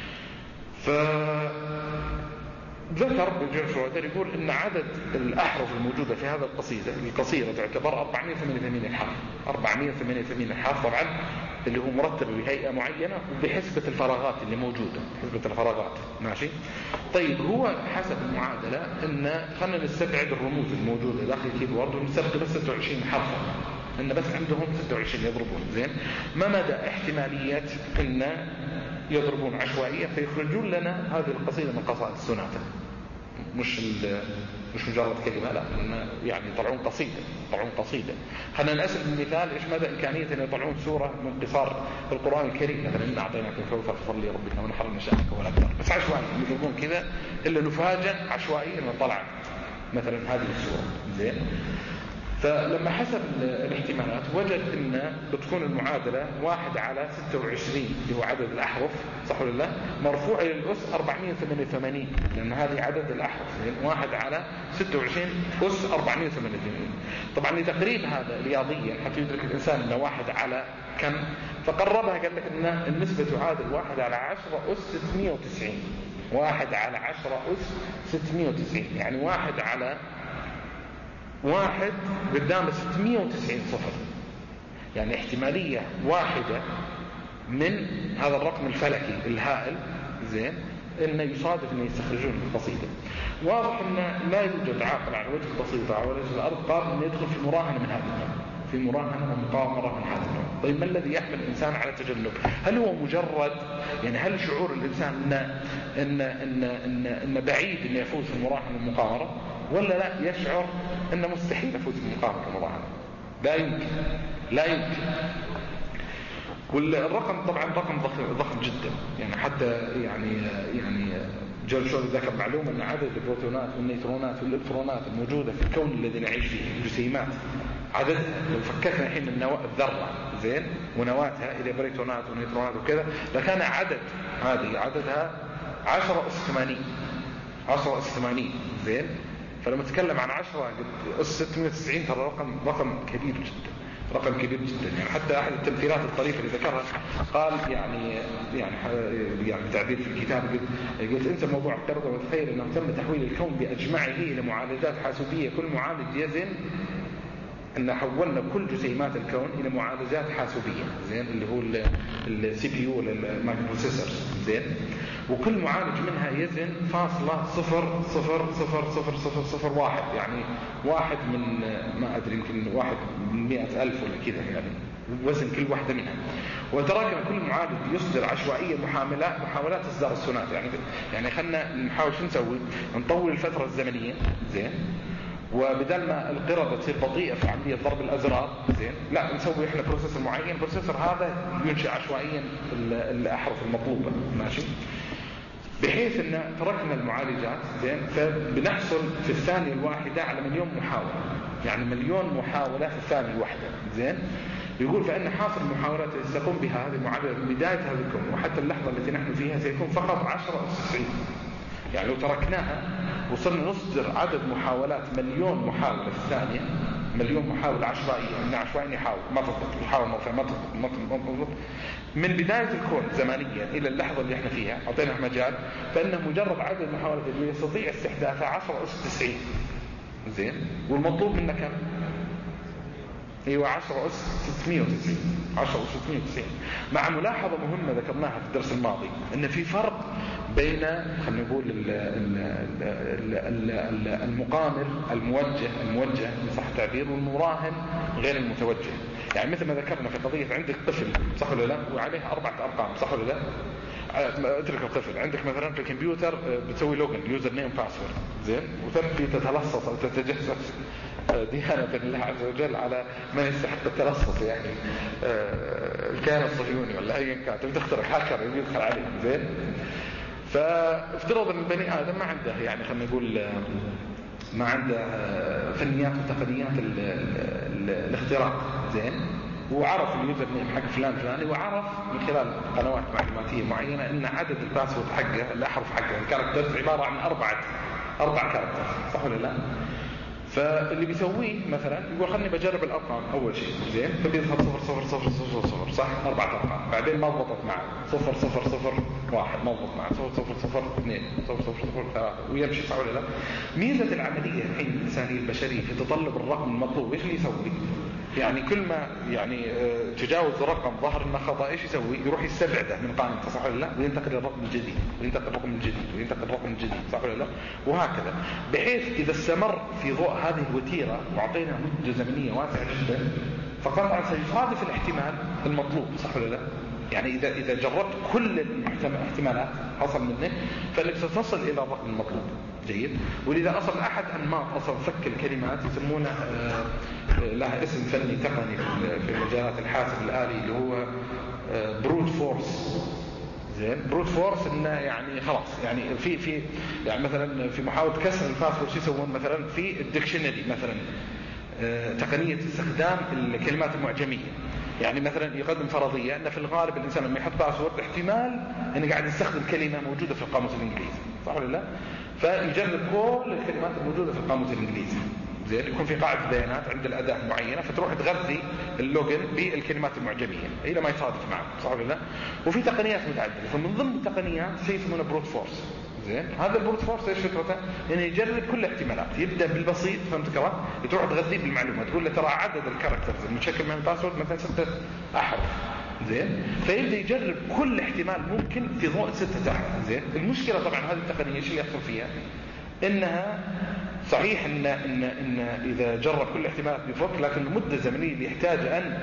ذكر جيرارد شرويدر يقول ان عدد الاحرف الموجودة في هذا القصيدة تعتبر 488 حرف 488 حرف، طبعا اللي هو مرتب بهيئة معينة وبحسبة الفراغات اللي موجودة، حسبة الفراغات ماشي. طيب هو حسب المعادلة ان خلينا نستبعد الرموز الموجودة داخل الكيبورد ونستبقي بس 26 حرفا، ان بس عندهم 26 يضربون زين. ما مدى احتمالية ان يضربون عشوائيا فيخرجون لنا هذه القصيدة من قصائد السوناتا، مش مجرد كلمة، لا يعني يطلعون قصيدة. خلينا نأسف المثال إيش مدى إمكانية أن يطلعون سورة من قصار القرآن الكريم، مثلا إن أعطيناك الكوثر فصل لربك ونحر نشأك ولا أكثر، بس عشوائي يضربون كذا إلا نفاجأ عشوائيا أن طلعت مثلا هذه السورة زين. فلما حسب الاحتمالات وجد ان بتكون المعادله 1 على 26 اللي هو عدد الاحرف، صح ولا لا، مرفوع الى الاس 488 لان هذه عدد الاحرف، يعني 1 على 26 اس 488. طبعا لتقريب هذا رياضيا حتى يدرك الانسان انه 1 على كم، فقربها قال لك ان النسبه تعادل 1 على 10 اس 690. 1 على 10 اس 690 يعني 1 على 1 قدام 690 صفر، يعني احتمالية واحدة من هذا الرقم الفلكي الهائل زين انه يصادف انه يستخرجون القصيدة. واضح ان لا يوجد عاقل على وجه البسيطة على وجه الارض قادر انه يدخل في مراهنة من هذا النوع، في مراهنة ومقامرة من هذا النوع. طيب ما الذي يحمل الانسان على التجنب؟ هل هو مجرد يعني هل شعور الانسان ان بعيد انه يفوز في المراهنة والمقامرة، ولا لا يشعر انه مستحيل يفوز بالمقامرة والمراهنة؟ لا يمكن. والرقم طبعا رقم ضخم جدا، يعني حتى يعني جورج شوري ذكر معلومه ان عدد البروتونات والنيوترونات والالكترونات الموجوده في الكون الذي نعيش فيه، الجسيمات، عددها لو فككنا الحين الذره زين ونواتها الى بروتونات ونيوترونات وكذا لكان عددها 10 اس 80. 10 اس 80 زين. فلما نتكلم عن 10 اس 690 ترى رقم كبير جدا، رقم كبير جدا. يعني حتى احد التمثيلات الطريفه اللي ذكرها قال يعني تعبير في الكتاب قلت انت موضوع افترض وتخيل انه تم تحويل الكون باجمعه الى معالجات حاسوبيه، كل معالج يزن ان حولنا كل جسيمات الكون الى معالجات حاسوبيه زين اللي هو السي بي يو المايكرو بروسيسور زين، وكل معالج منها يزن فاصلة 0.00001 يعني واحد من ما ادري يمكن واحد من 100,000 ولا كذا يعني وزن كل واحدة منها. وتراكم كل معالج يصدر عشوائيا محاولات اصدار السونات. يعني خلنا نحاول شو نسوي، نطول الفترة الزمنية زين، وبدل ما القردة تصير بطيئة في عملية ضرب الأزرار زين، لا نسوي احنا بروسيسور معين، البروسيسور هذا ينشئ عشوائيا الأحرف المطلوبة ماشي، بحيث ان تركنا المعالجات زين، فبنحصل في الثانية الواحدة على 1,000,000 محاولة، يعني 1,000,000 محاولة في الثانية الواحدة زين. يقول فإن حاصل المحاولات التي ستقوم بها هذه المعالجة من بداية هذا الكون وحتى اللحظة التي نحن فيها سيكون فقط 10 أس 90. يعني لو تركناها وصلنا نصدر عدد محاولات 1,000,000 محاولة في الثانية، 1,000,000 محاولة عشوائية، من عشوائي يحاول ما تضبط، يحاول ما تضبط من بداية الكون زمانيا إلى اللحظة اللي احنا فيها أعطينا مجال، فإنه مجرد عدد المحاولات اللي يستطيع استحداثها 10 أس 90 زين، والمطلوب منا كم؟ ايوه 10 أس 690. 10 أس 690 مع ملاحظة مهمة ذكرناها في الدرس الماضي ان في فرق بين خلينا نقول المقامر الموجه صح التعبير والمراهن غير المتوجه. يعني مثل ما ذكرنا في قضية عندك طفل صح ولا لا وعليها 4 أرقام صح ولا لا، اترك الطفل، عندك مثلا في الكمبيوتر بتسوي لوجن يوزر نيم باسورد زين، وتبي تتلصص او تتجسس ديانة الله عز وجل على من يستحق التلصص، يعني الكيان الصهيوني ولا ايا كان، تبي تخترق هاكر يدخل عليهم زين. فافترض ان البني ادم ما عنده يعني خلينا نقول ما عنده فنيات وتقنيات الاختراق زين، وعرف اليوزر نيم حق فلان فلاني، وعرف من خلال قنوات معلوماتيه معينه ان عدد الباسورد حقه الاحرف حقه الكاركترز عباره عن 4 كاركترز صح ولا لا. فاللي بيسويه مثلا يقول خلني بجرب الارقام اول شيء زين، فبيظهر 0 صح 4 ارقام، بعدين ما ضبطت معه 0 ما ضبط معه 0 2 0 3 ويمشي صح ولا لا. ميزه العمليه الحين الانسانيه البشريه في تطلب الرقم المطلوب ايش اللي يسوي؟ يعني كل ما يعني تجاوز رقم ظهر انه خطا ايش يسوي؟ يروح يستبعده من قائمته صح ولا لا، وينتقل للرقم الجديد وينتقل للرقم الجديد وينتقل للرقم الجديد صح ولا لا، وهكذا، بحيث اذا استمر في ضوء هذه الوتيره وعطينا مده زمنيه واسعه جدا فقطعا سيصادف الاحتمال المطلوب صح ولا لا. يعني اذا جربت كل الاحتمالات حصل منه فانك ستصل الى الرقم المطلوب جيد. ولذا اصل احد انماط اصل فك الكلمات يسمونه لها اسم فني تقني في مجالات الحاسب الآلي اللي هو بروت فورس زين. بروت فورس انه يعني خلاص يعني في يعني مثلا في محاولة كسر الباسورد شو يسوون مثلا في الديكشنري مثلا تقنية استخدام الكلمات المعجمية. يعني مثلا يقدم فرضية أن في الغالب الإنسان لما يحط باسورد احتمال أنه قاعد يستخدم كلمة موجودة في القاموس الإنجليزي، صح ولا لا؟ فيجرب كل الكلمات الموجودة في القاموس الإنجليزي. زين، يكون في قاعدة بيانات عند الأداة معينة، فتروح تغذي اللوجن بالكلمات المعجمية إلى ما يصادف معه، صح ولا لا؟ وفي تقنيات متعددة، فمن ضمن التقنيات شيء يسمونه بروت فورس. زين، هذا البروت فورس ايش فكرته؟ انه يجرب كل الاحتمالات، يبدا بالبسيط، فهمت كيف؟ تروح تغذيه بالمعلومات، تقول له ترى عدد الكاركترز المتشكل من الباسورد مثلا 6 أحرف. زين، فيبدا يجرب كل احتمال ممكن في ضوء 6 أحرف. زين، المشكله طبعا هذه التقنيه ايش اللي يحصل فيها؟ انها صحيح ان اذا جرب كل الاحتمالات بيفك، لكن المده الزمنيه اللي يحتاج ان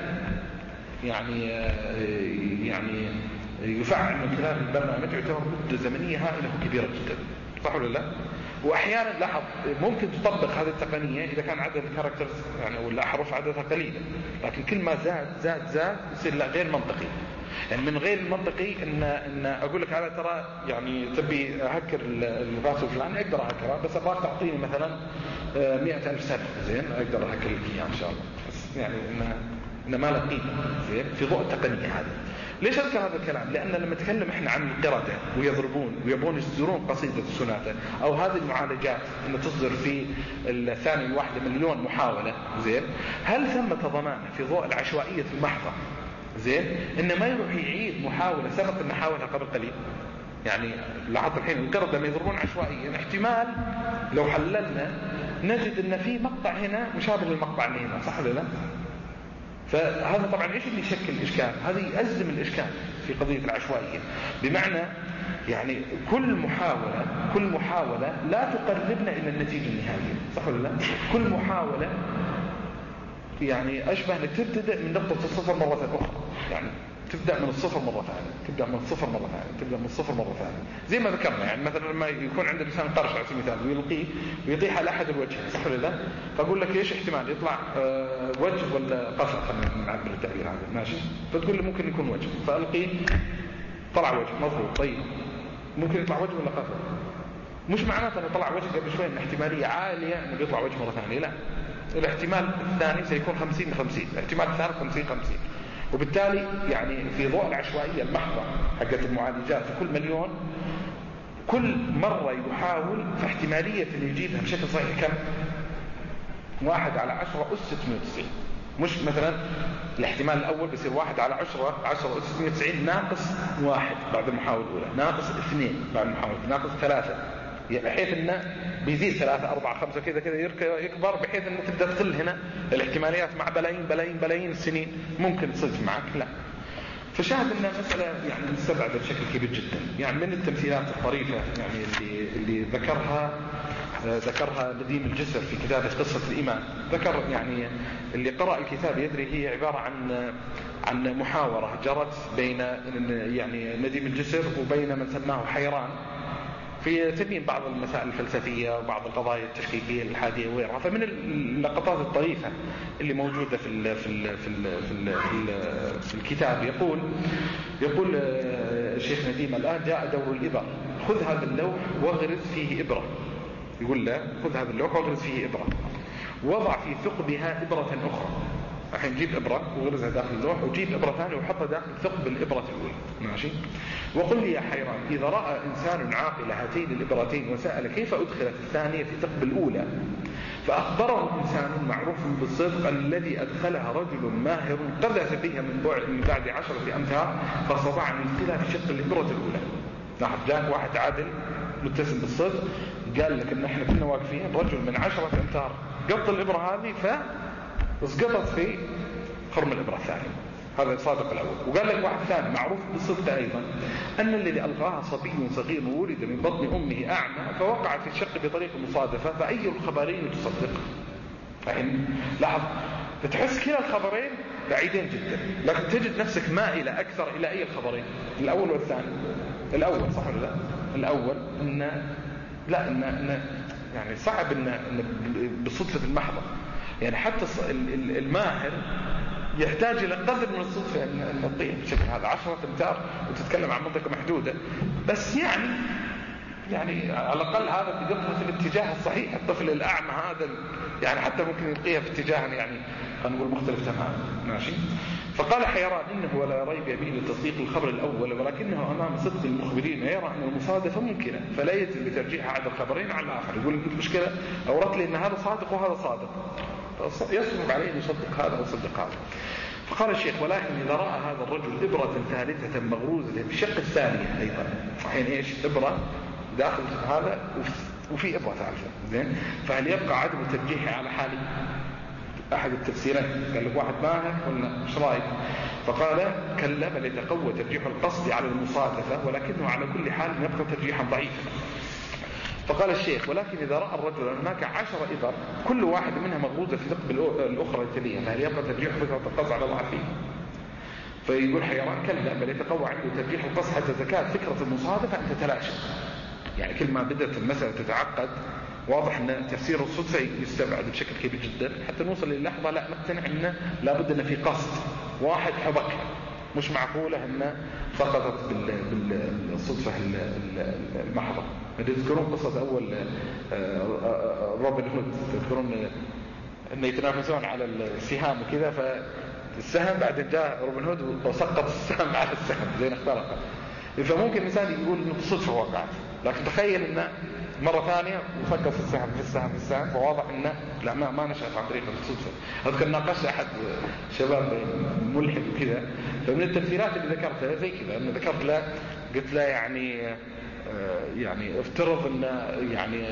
يعني يفعل من خلال البرنامج يعتبر مدة زمنية هائلة وكبيرة جدا، صح ولا لا؟ وأحيانا لاحظ ممكن تطبق هذه التقنية إذا كان عدد الكاركترز يعني أو الأحرف عددها قليلة، لكن كل ما زاد يصير لا غير منطقي. يعني من غير المنطقي إن أقول لك على ترى يعني تبي أهكر الباسورد الفلاني أقدر أهكره، بس أبغاك تعطيني مثلا 100,000 سنة. زين، أقدر أهكر لك إياه إن شاء الله، بس يعني إن ما له قيمة. زين، في ضوء التقنية هذه. ليش أذكر هذا الكلام؟ لأن لما نتكلم إحنا عن القردة ويضربون ويبون يصدرون قصيدة السوناتا أو هذه المعالجات أن تصدر في الثانية الواحدة 1,000,000 محاولة، زين، هل ثمة ضمانة في ضوء العشوائية المحضة، زين، إنه ما يروح يعيد محاولة سبق أن حاولها قبل قليل؟ يعني لاحظت الحين القردة لما يضربون عشوائيا احتمال لو حللنا نجد أن في مقطع هنا مشابه للمقطع اللي هنا، صح ولا لا؟ فهذا طبعا ايش اللي يشكل الاشكال؟ هذا يأزم الاشكال في قضية العشوائية، بمعنى يعني كل محاولة لا تقربنا الى النتيجة النهائية، صح ولا لا؟ كل محاولة يعني اشبه انك تبتدأ من نقطة الصفر مرة اخرى، يعني تبدأ من الصفر مرة ثانية، تبدأ من الصفر مرة ثانية، تبدأ من الصفر مرة ثانية، زي ما ذكرنا. يعني مثلا لما يكون عند الإنسان قرش على سبيل المثال ويلقيه ويطيح على أحد الوجه، صح ولا لا؟ فأقول لك إيش احتمال يطلع وجه ولا قفا، خلينا نعبر التعبير هذا، ماشي؟ فتقول له ممكن يكون وجه، فألقيه طلع وجه، مضبوط. طيب ممكن يطلع وجه ولا قفا؟ مش معناته أنه طلع وجه قبل شوي إن احتمالية عالية إنه يطلع وجه مرة ثانية، لا. الاحتمال الثاني سيكون 50-50، الاحتمال الثالث 50-50. وبالتالي يعني في ضوء العشوائية المحضة حقت المعالجات في كل 1,000,000 كل مرة يحاول في احتمالية اللي يجيبها بشكل صحيح كم؟ 1/10 أس 690. مش مثلا الاحتمال الأول بيصير 1/10 أس 690 ناقص 1 بعد المحاولة الأولى، ناقص 2 بعد المحاولة، ناقص 3، بحيث انه بيزيد 3 4 5 كذا يكبر، بحيث انه تبدا تقل هنا الاحتماليات مع بلايين السنين ممكن تصير معك. لا، فشاهد ان مساله يعني مستبعده بشكل كبير جدا. يعني من التمثيلات الطريفه يعني اللي ذكرها نديم الجسر في كتابه قصه الايمان، ذكر يعني اللي قرأ الكتاب يدري هي عباره عن محاوره جرت بين يعني نديم الجسر وبين من سماه حيران في تبين بعض المسائل الفلسفية وبعض القضايا التشكيكية الحادية وغيرها. فمن اللقطات الطريفة اللي موجودة في الكتاب يقول الشيخ نديم: الآن جاء دور الإبر، خذ هذا اللوح واغرز فيه إبرة. يقول له: خذ هذا اللوح واغرز فيه إبرة، وضع في ثقبها إبرة أخرى. الحين جيب إبرة وغرزها داخل اللوح، وجيب إبرة ثانية وحطها داخل ثقب الإبرة الأولى، ماشي؟ وقل لي يا حيران: إذا رأى إنسان عاقل هاتين الإبرتين وسأل كيف أدخلت الثانية في ثقب الأولى، فأخبره إنسان معروف بالصدق الذي أدخلها رجل ماهر قذف بها من بعد 10 أمتار فاستطاع أن يدخلها في شق الإبرة الأولى. لاحظ، جاء واحد عادل متسم بالصدق قال لك إن إحنا كنا واقفين، رجل من 10 أمتار قط الإبرة هذه فاسقطت في خرم الإبرة الثانية. هذا الصادق الأول. وقال لك واحد ثاني معروف بالصدق أيضا أن الذي ألقاها صبي صغير وولد من بطن أمه أعمى فوقع في الشق بطريق المصادفة، فأي الخبرين تصدق؟ فإن لاحظ، تحس كلا الخبرين بعيدين جدا، لكن تجد نفسك مائلة أكثر إلى أي الخبرين، الأول والثاني. الأول صح ولا لا؟ الأول إن يعني صعب إن بالصدفة المحضة، يعني حتى الماهر يحتاج إلى قدر من الصدفة أن تطيح بشكل هذا 10 أمتار وتتكلم عن منطقة محدودة، بس يعني يعني على الأقل هذا بيقطها في الاتجاه الصحيح. الطفل الأعمى هذا يعني حتى ممكن يلقيها في اتجاه يعني خلينا نقول مختلف تماما. ماشي. فقال حيران إنه ولا ريب يميل لتصديق الخبر الأول، ولكنه أمام صدق المخبرين يرى أن المصادفة ممكنة، فلا يجب بترجيح أحد الخبرين على الآخر. يقول المشكلة أوردت لي أن هذا صادق وهذا صادق، يصعب عليه أن يصدق هذا ويصدق هذا. فقال الشيخ ولكن إذا رأى هذا الرجل إبرة ثالثة مغروزة في الشق الثانية أيضا، حين إيش إبرة داخل هذا وفي إبرة ثالثة، زين، فهل يبقى عدم ترجيحه على حال أحد التفسيرين؟ قال لك واحد ماهر ولا مش رايك؟ فقال كلا، بل يتقوى ترجيح القصد على المصادفة، ولكنه على كل حال يبقى ترجيحا ضعيفا. فقال الشيخ ولكن إذا رأى الرجل هناك 10 إبر كل واحد منها مغروزة في ثقب الأخرى التالية، فهل يبقى ترجيح فكرة القصد على ضعفه؟ فيقول حيران كلا، بل يتقوى عنده ترجيح القصد حتى زكاة فكرة المصادفة أن تتلاشى. يعني كل ما بدأت المسألة تتعقد واضح أن تفسير الصدفة يستبعد بشكل كبير جدا، حتى نوصل للحظة لا نقتنع أنه لابد أن في قصد واحد حبك، مش معقولة أن سقطت بالصدفة المحضة. تذكرون قصة أول روبن هود، تذكرون أن يتنافسون على السهام وكذا، فالسهم بعد جاء روبن هود وسقط السهم على السهم زين اخترق. فممكن الإنسان يقول أنه بالصدفة وقعت، لكن تخيل أنه مرة ثانية وسقط السهم فواضح أنه لا ما نشأت عن طريق الصدفة. أذكر ناقشت أحد شباب ملحد وكذا، فمن التفسيرات اللي ذكرتها زي كذا أنه ذكرت له قلت له يعني افترض أن يعني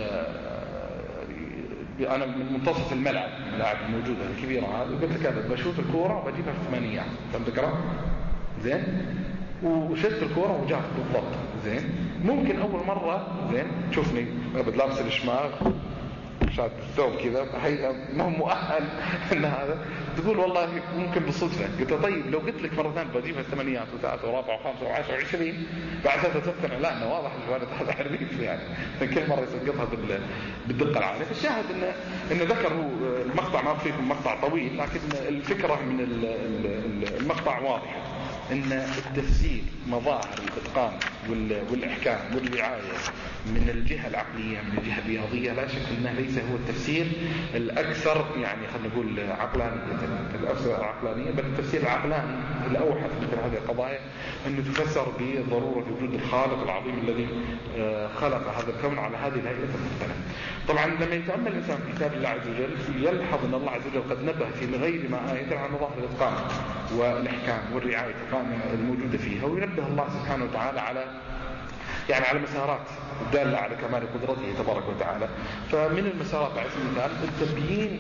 أنا من منتصف الملعب الموجودة الكبيرة هذه، وقلت لك هذا بشوت الكورة وبجيبها في 8 فهمت ذكرها زين، وشلت الكورة وجات بالضبط زين. ممكن أول مرة زين تشوفني أبد لابس الشماغ شاد الثوب كذا، هي ما هو مؤهل ان هذا تقول والله ممكن بالصدفة. قلت طيب لو قلت لك مرة ثانية بجيبها 8 و3 و4 و5 و10 و20 بعد هذا تقتنع لا انه واضح الولد هذا حريف يعني كل مرة يسقطها بالدقة العالية. فالشاهد ان ذكر هو المقطع ما فيه مقطع طويل، لكن الفكرة من المقطع واضحة ان التفسير مظاهر الاتقان والاحكام والرعاية من الجهة العقلية من الجهة الرياضية لا شك انه ليس هو التفسير الاكثر يعني خلينا نقول عقلانية، الاكثر عقلانية، بل التفسير العقلاني الاوحد مثل هذه القضايا انه تفسر بضرورة وجود الخالق العظيم الذي خلق هذا الكون على هذه الهيئة المختلفة. طبعا لما يتأمل الانسان في كتاب الله عز وجل يلحظ ان الله عز وجل قد نبه في غير ما آية عن مظاهر الاتقان والاحكام والرعاية الموجودة فيها، وينبه الله سبحانه وتعالى على مسارات دالة على كمال قدرته تبارك وتعالى. فمن المسارات على سبيل المثال التبيين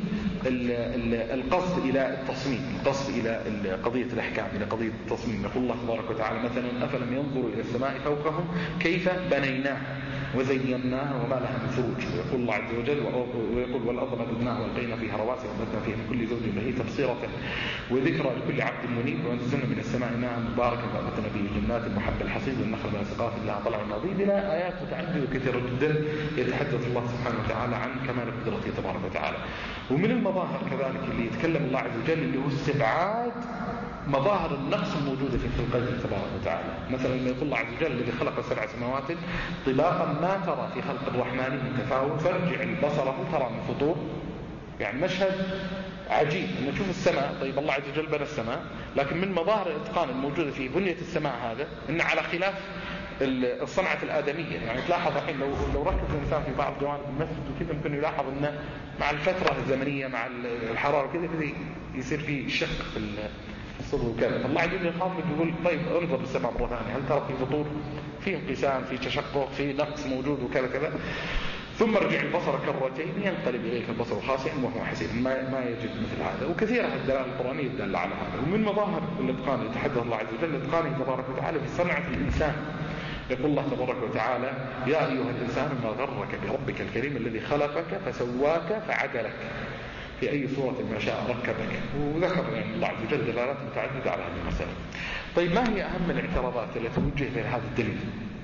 القصد إلى التصميم، القصد إلى قضية الأحكام، إلى قضية التصميم. يقول الله تبارك وتعالى مثلا أفلم ينظروا إلى السماء فوقهم كيف بنيناها وزيناها وما لها من فروج. ويقول الله عز وجل ويقول والأرض مددناها والقينا فيها رواسي وأنبتنا فيها من كل زوج بهيج تبصرة وذكرى لكل عبد منيب وأنزلنا من السماء ماء مباركا فأنبتنا به جنات المحب الحصيد والنخل باسقات لها طلع نضيد. إلى آيات متعددة وكثيرة جدا يتحدث الله سبحانه وتعالى عن كمال قدرته تبارك وتعالى. ومن المظاهر كذلك اللي يتكلم الله عز وجل اللي هو استبعاد مظاهر النقص الموجودة في خلقه تبارك وتعالى. مثلا لما يقول الله عز وجل الذي خلق 7 سماوات طباقا ما ترى في خلق الرحمن من تفاوت فارجع البصر هل ترى من فطور. يعني مشهد عجيب ان نشوف السماء. طيب الله عز وجل بنى السماء، لكن من مظاهر الاتقان الموجودة في بنية السماء هذا ان على خلاف الصنعة الآدمية. يعني تلاحظ الحين لو ركز الإنسان في بعض جوانب المسجد وكذا ممكن يلاحظ أنه مع الفترة الزمنية مع الحرارة وكذا يصير في شق في الصدر وكذا. الله عز وجل يخاطبك يقول طيب انظر للسماء مرة ثانية هل ترى في فطور، في انقسام، في تشقق، في نقص موجود وكذا كذا. ثم ارجع البصر كرتين ينقلب إليك البصر خاسئا وهو حسير. ما يجد مثل هذا. وكثيرة الدلالة القرآنية تدل على هذا. ومن مظاهر الاتقان يتحدث الله عز وجل اتقانه تبارك وتعالى في صنعة الإنسان. يقول الله تبارك وتعالى يا أيها الإنسان ما غرك بربك الكريم الذي خلقك فسواك فعدلك في أي صورة ما شاء ركبك. وذكر يعني الله عز وجل دلالات متعددة على هذه المسألة. طيب ما هي أهم الاعتراضات التي توجه إلى هذا الدليل؟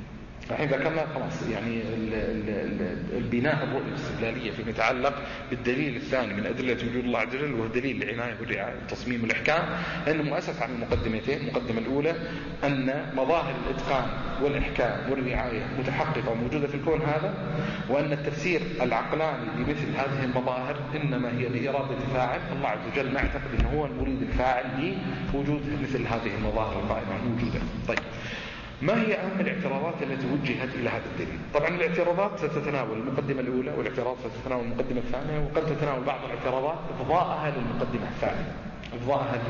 الحين ذكرنا خلاص يعني البناء الرؤية الاستدلالية فيما يتعلق بالدليل الثاني من أدلة وجود الله عز وجل، وهو دليل العناية والرعاية والتصميم والإحكام، لأنه مؤسس على المقدمتين. المقدمة الأولى أن مظاهر الإتقان والإحكام والرعاية متحققة وموجودة في الكون هذا، وأن التفسير العقلاني لمثل هذه المظاهر إنما هي لإرادة فاعل. الله عز وجل ما يعتقد أنه هو المريد الفاعل لوجود مثل هذه المظاهر القائمة الموجودة. طيب، ما هي أهم الاعتراضات التي وجهت إلى هذا الدليل؟ طبعا الاعتراضات ستتناول المقدمة الأولى، والاعتراض ستتناول المقدمة الثانية، وقد تتناول بعض الاعتراضات إفضاءها للمقدمة الثانية، إفضاءها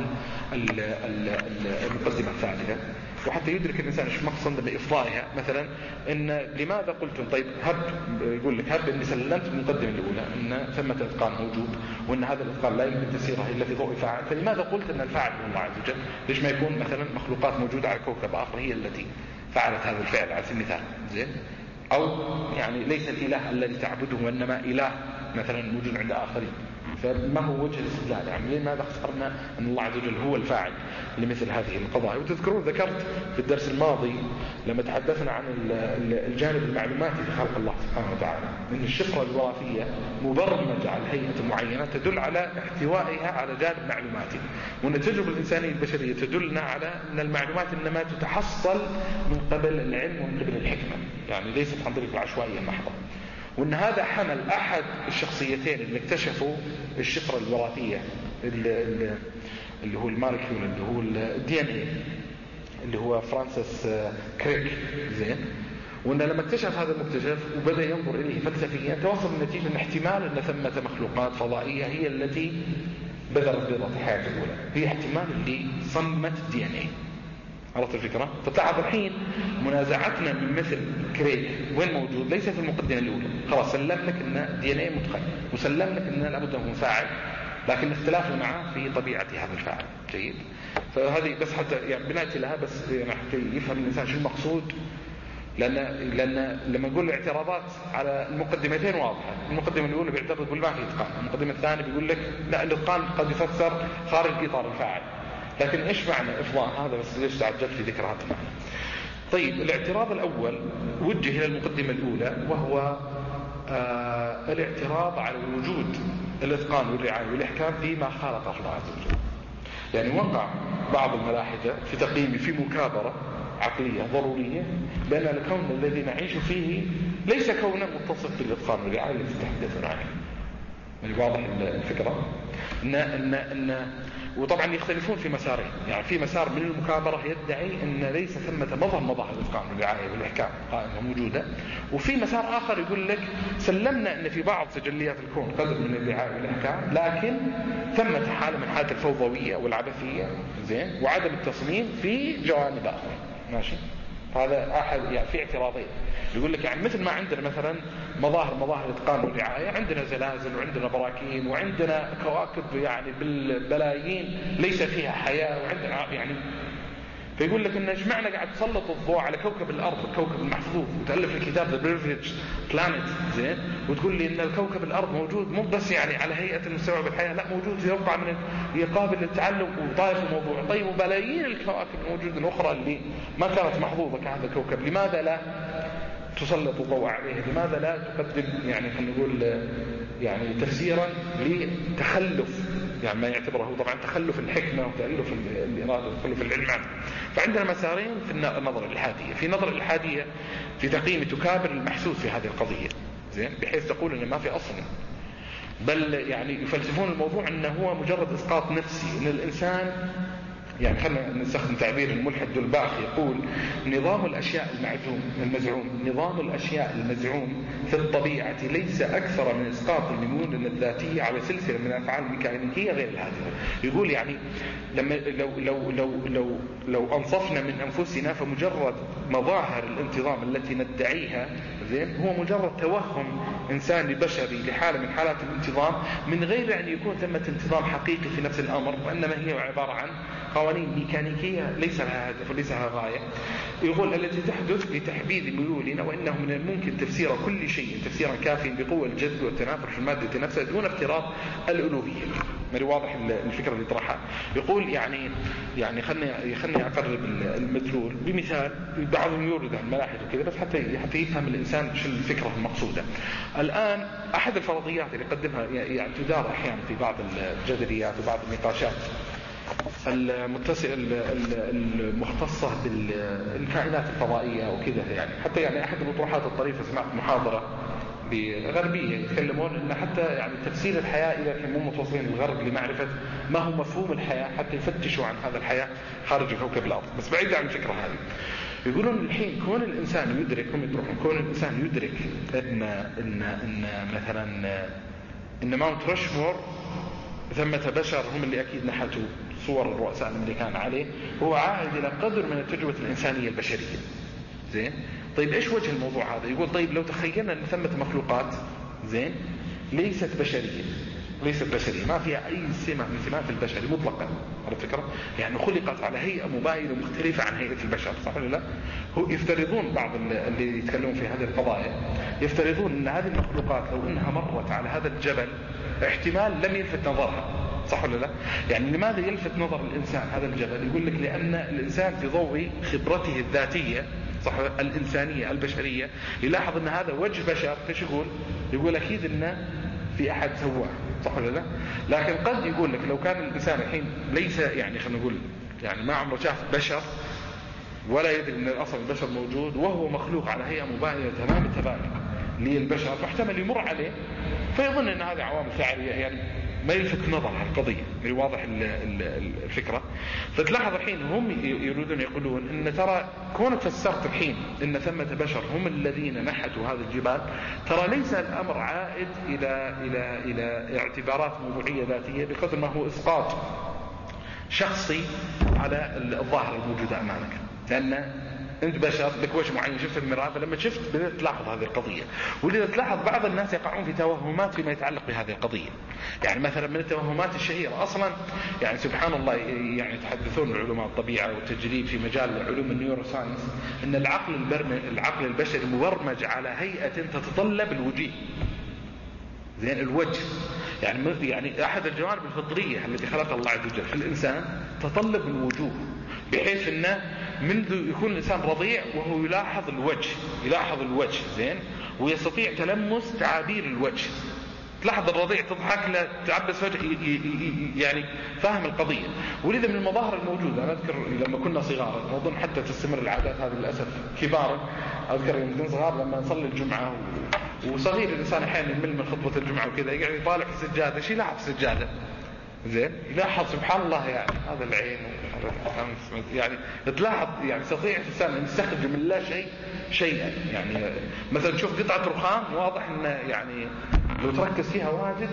للمقدمة الثالثة، وحتى يدرك الإنسان إيش مقصد بإفضائها. مثلا إن لماذا قلتم طيب يقول لك هب إني سلمت المقدمة الأولى إن ثمة إتقان موجود، وإن هذا الإتقان لا يمكن تسيره إلا في ضوء فاعل، فلماذا قلت إن الفاعل هو الله عز وجل؟ ليش ما يكون مثلا مخلوقات موجودة على كوكب آخر هي التي فعلت هذا الفعل على سبيل المثال؟ زين، أو يعني ليس الإله الذي تعبده وإنما إله مثلا موجود عند آخرين. فما هو وجه الاستدلال؟ يعني لماذا اخترنا أن الله عز وجل هو الفاعل لمثل هذه القضايا؟ وتذكرون ذكرت في الدرس الماضي لما تحدثنا عن الجانب المعلوماتي في خلق الله سبحانه وتعالى، أن الشفرة الوراثية مبرمجة على هيئة معينة تدل على احتوائها على جانب معلوماتي، وأن التجربة الإنسانية البشرية تدلنا على أن المعلومات إنما تتحصل من قبل العلم ومن قبل الحكمة، يعني ليست عن طريق العشوائية المحضة. وأن هذا حمل أحد الشخصيتين اللي اكتشفوا الشفرة الوراثية اللي هو المالكيول اللي هو الDNA اللي هو فرانسيس كريك. زين، وأن لما اكتشف هذا المكتشف وبدأ ينظر إليه فلسفيا توصل للنتيجة أن احتمال أن ثمة مخلوقات فضائية هي التي بذرت بيضة الحياة الأولى، هي احتمال اللي صمت DNA. عرفت الفكرة؟ فتلاحظ الحين منازعتنا من مثل كريك وين موجود؟ ليس في المقدمة الأولى، خلاص سلم لك أن DNA متقن وسلم لك أن لابد أن فاعل، لكن اختلافنا معه في طبيعة هذا الفاعل. جيد، فهذه بس حتى يعني بنأتي لها، بس يعني حتى يفهم الإنسان شو المقصود. لأن لما نقول الاعتراضات على المقدمتين واضحة. المقدمة الأولى بيعترض يقول ما في إتقان، المقدمة الثانية بيقول لك لا، الإتقان قد يفسر خارج إطار الفاعل. لكن إيش معنى إفضاء هذا؟ بس ليش تعجلت في ذكر هذا المعنى؟ طيب، الاعتراض الأول وجه إلى المقدمة الأولى، وهو الاعتراض على وجود الإتقان والرعاية والإحكام فيما خلقه الله عز وجل. يعني وقع بعض الملاحدة في تقييم في مكابرة عقلية ضرورية بأن الكون الذي نعيش فيه ليس كونا متصف بالإتقان والرعاية التي تحدثون عنها. يعني واضح الفكرة؟ إن وطبعا يختلفون في مسارين. يعني في مسار من المكابرة يدعي أن ليس ثمة مظهر الإتقان والرعاية والإحكام قائمة موجودة، وفي مسار آخر يقول لك سلمنا أن في بعض تجليات الكون قدر من الرعاية والإحكام، لكن ثمة حالة من حالة الفوضوية والعبثية، زين، وعدم التصميم في جوانب أخرى. ماشي، هذا أحد يعني في اعتراضين. يقول لك يعني مثل ما عندنا مثلا مظاهر الإتقان والرعاية، عندنا زلازل وعندنا براكين وعندنا كواكب يعني بالبلايين ليس فيها حياة، وعندنا يعني فيقول لك إن جمعنا قاعد تسلط الضوء على كوكب الأرض، الكوكب المحظوظ، وتألف الكتاب The Privileged Planet، زين، وتقول لي إن الكوكب الأرض موجود مو بس يعني على هيئة المستوعب الحياة، لا، موجود في ربع من يقابل للتعلق وطايف الموضوع. طيب، وبلايين الكواكب الموجودة الأخرى اللي ما كانت محظوظة كهذا الكوكب، لماذا لا تسلط الضوء عليه؟ لماذا لا تقدم يعني خلينا نقول يعني تفسيرا لتخلف يعني ما يعتبره طبعا تخلف الحكمة وتألف الإرادة وتخلف العلم عنه؟ فعندنا مسارين في النظرة الإلحادية. في نظرة الإلحادية في تقييم تكابر المحسوس في هذه القضية، زين، بحيث تقول إن ما في أصل، بل يعني يفلسفون الموضوع إنه هو مجرد إسقاط نفسي، إن الإنسان يعني خلينا نستخدم تعبير الملحد الباخ يقول نظام الأشياء نظام الأشياء المزعوم في الطبيعة ليس أكثر من إسقاط المرونة الذاتية على سلسلة من الأفعال الميكانيكية غير الهادفة. يقول يعني لما لو أنصفنا من أنفسنا فمجرد مظاهر الانتظام التي ندعيها، زين، هو مجرد توهم إنساني بشري لحالة من حالات الانتظام من غير أن يكون ثمة انتظام حقيقي في نفس الأمر، وإنما هي عبارة عن قوانين ميكانيكية ليس لها هدف وليس لها غاية. يقول التي تحدث لتحبيذ ميولنا، وإنه من الممكن تفسير كل شيء تفسيرا كافيا بقوة الجذب والتنافر في المادة نفسها دون افتراض الألوهية. مري واضح الفكرة اللي طرحها. يقول يعني خلني أقرب المدلول بمثال بعضهم يورد الملاحظ وكذا، بس حتى يفهم الإنسان شو الفكرة المقصودة. الآن أحد الفرضيات اللي قدمها يعني تدار أحيانا في بعض الجدليات وبعض النقاشات المختصة بالكائنات الفضائية وكذا، يعني حتى يعني أحد الأطروحات الطريفة سمعت محاضرة بغربية يتكلمون إن حتى يعني تفسير الحياة إذا كانوا متوصلين الغرب لمعرفة ما هو مفهوم الحياة حتى يفتشوا عن هذا الحياة خارج كوكب الأرض. بس بعيد عن الفكرة هذه، يقولون الحين كون الإنسان يدرك، كون الإنسان يدرك إن مثلا إن ماونت راشمور ثمة بشر هم اللي أكيد نحتوا صور الرؤساء الأمريكان عليه، هو عائد إلى قدر من التجربة الإنسانية البشرية. زين، طيب إيش وجه الموضوع هذا؟ يقول طيب لو تخيلنا أن ثمة مخلوقات زين ليست بشرية، ما فيها أي سمة من سمات البشر مطلقا، على فكرة يعني خلقت على هيئة مباينة ومختلفة عن هيئة البشر، صح ولا لا؟ هو يفترضون بعض اللي يتكلمون في هذه القضايا يفترضون أن هذه المخلوقات لو أنها مرت على هذا الجبل احتمال لم يلفت نظرها، صح ولا لا؟ يعني لماذا يلفت نظر الإنسان هذا الجبل؟ يقول لك لأن الإنسان في ضوء خبرته الذاتية، صح، الإنسانية البشرية، يلاحظ أن هذا وجه بشر. ايش يقول أكيد أنه في أحد سواه، صح ولا لا؟ لكن قد يقول لك لو كان الإنسان الحين ليس يعني خلينا نقول يعني ما عمره شاف بشر ولا يدري أن الأصل البشر موجود وهو مخلوق على هيئة مباينة تمام التباين للبشر، فاحتمل يمر عليه فيظن أن هذه عوامل فاعلية يعني ما يلفت نظر على القضية. من واضح الفكرة. فتلاحظ الحين هم يريدون يقولون ان ترى كونك فسرت الحين ان ثمة بشر هم الذين نحتوا هذا الجبال، ترى ليس الامر عائد الى اعتبارات موضوعية ذاتية بقدر ما هو اسقاط شخصي على الظاهرة الموجودة امامك، لان انت بشر لك وجه معين شفت المرآة، فلما شفت بدأت تلاحظ هذه القضية. ولذا تلاحظ بعض الناس يقعون في توهمات فيما يتعلق بهذه القضية. يعني مثلا من التوهمات الشهيرة اصلا يعني سبحان الله يعني يتحدثون علماء الطبيعة والتجريب في مجال علوم النيوروساينس ان العقل البشري مبرمج على هيئة تتطلب الوجيه، زين الوجه يعني احد الجوانب الفطرية التي خلق الله عز وجل في الانسان تطلب الوجوه، بحيث انه منذ يكون الانسان رضيع وهو يلاحظ الوجه زين، ويستطيع تلمس تعابير الوجه. تلاحظ الرضيع تضحك له تعبس وجه يعني فاهم القضية. ولذا من المظاهر الموجودة أنا أذكر لما كنا صغارا، وأظن حتى تستمر العادات هذه للأسف كبارا، أذكر يوم كنا صغار لما نصلي الجمعة وصغير الإنسان أحيانا يمل من خطبة الجمعة وكذا يقعد يطالع في السجادة، ايش يلاحظ في السجادة زين، يلاحظ سبحان الله يعني هذا العين يعني تلاحظ يعني يستطيع الإنسان أن يستخرج من لا شيء شيئا. يعني مثلا تشوف قطعة رخام واضح أن يعني لو تركز فيها واجد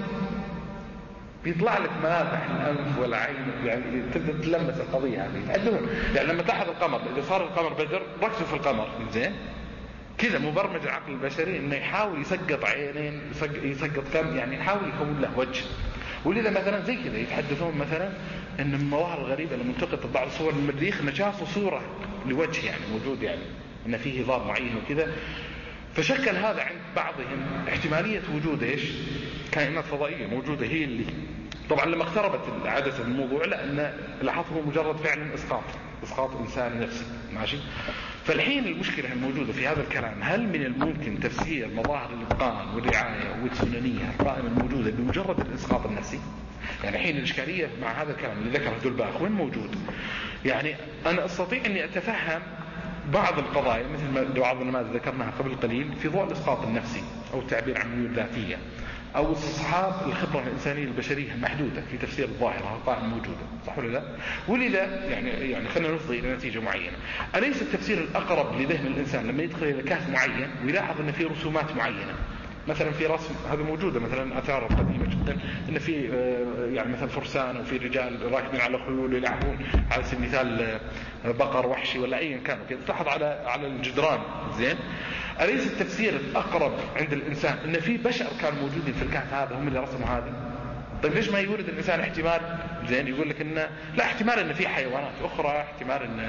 بيطلع لك ملامح الأنف والعين، يعني تبدأ تلمس القضية هذه. عندهم يعني لما تلاحظ القمر، إذا صار القمر بدر ركزوا في القمر زين، كذا مبرمج العقل البشري انه يحاول يسقط عينين يسقط فم، يعني يحاول يكون له وجه. ولذا مثلا زي كذا يتحدثون مثلا ان من المظاهر الغريبه لما التقطت بعض صور المريخ ان شافوا صوره لوجه يعني موجود، يعني ان فيه هضاب معين وكذا، فشكل هذا عند بعضهم احتماليه وجود ايش؟ كائنات فضائيه موجوده هي اللي طبعا لما اقتربت عادة الموضوع لأن لاحظه مجرد فعلا إسقاط إنسان نفسي ماشي. فالحين المشكلة الموجودة في هذا الكلام، هل من الممكن تفسير مظاهر الإتقان والرعاية والسننية القائمة الموجودة بمجرد الإسقاط النفسي؟ يعني الحين الإشكالية مع هذا الكلام اللي ذكره دولباخ وين موجود؟ يعني أنا أستطيع أني أتفهم بعض القضايا مثل بعض النماذج ذكرناها قبل قليل في ضوء الإسقاط النفسي أو التعبير عن ميول ذاتية أو استصحاب الخبرة الإنسانية البشرية المحدودة في تفسير الظاهرة القائمة موجودة، صح ولا لا؟ ولذا يعني خلينا نفضي إلى نتيجة معينة. أليس التفسير الأقرب لذهن الإنسان لما يدخل إلى كهف معين ويلاحظ أن فيه رسومات معينة، مثلا في رسم هذا موجودة مثلا آثار قديمة جدا إن في يعني مثلا فرسان وفي رجال راكبين على خيول يلعبون على سبيل المثال بقر وحشي ولا أيا كان كذا، تلاحظ على الجدران زين. أليس التفسير الأقرب عند الإنسان إن في بشر كانوا موجودين في الكهف هذا هم اللي رسموا هذا؟ طيب ليش ما يورد الإنسان احتمال زين يقول لك إنه لا احتمال إن في حيوانات أخرى، احتمال إن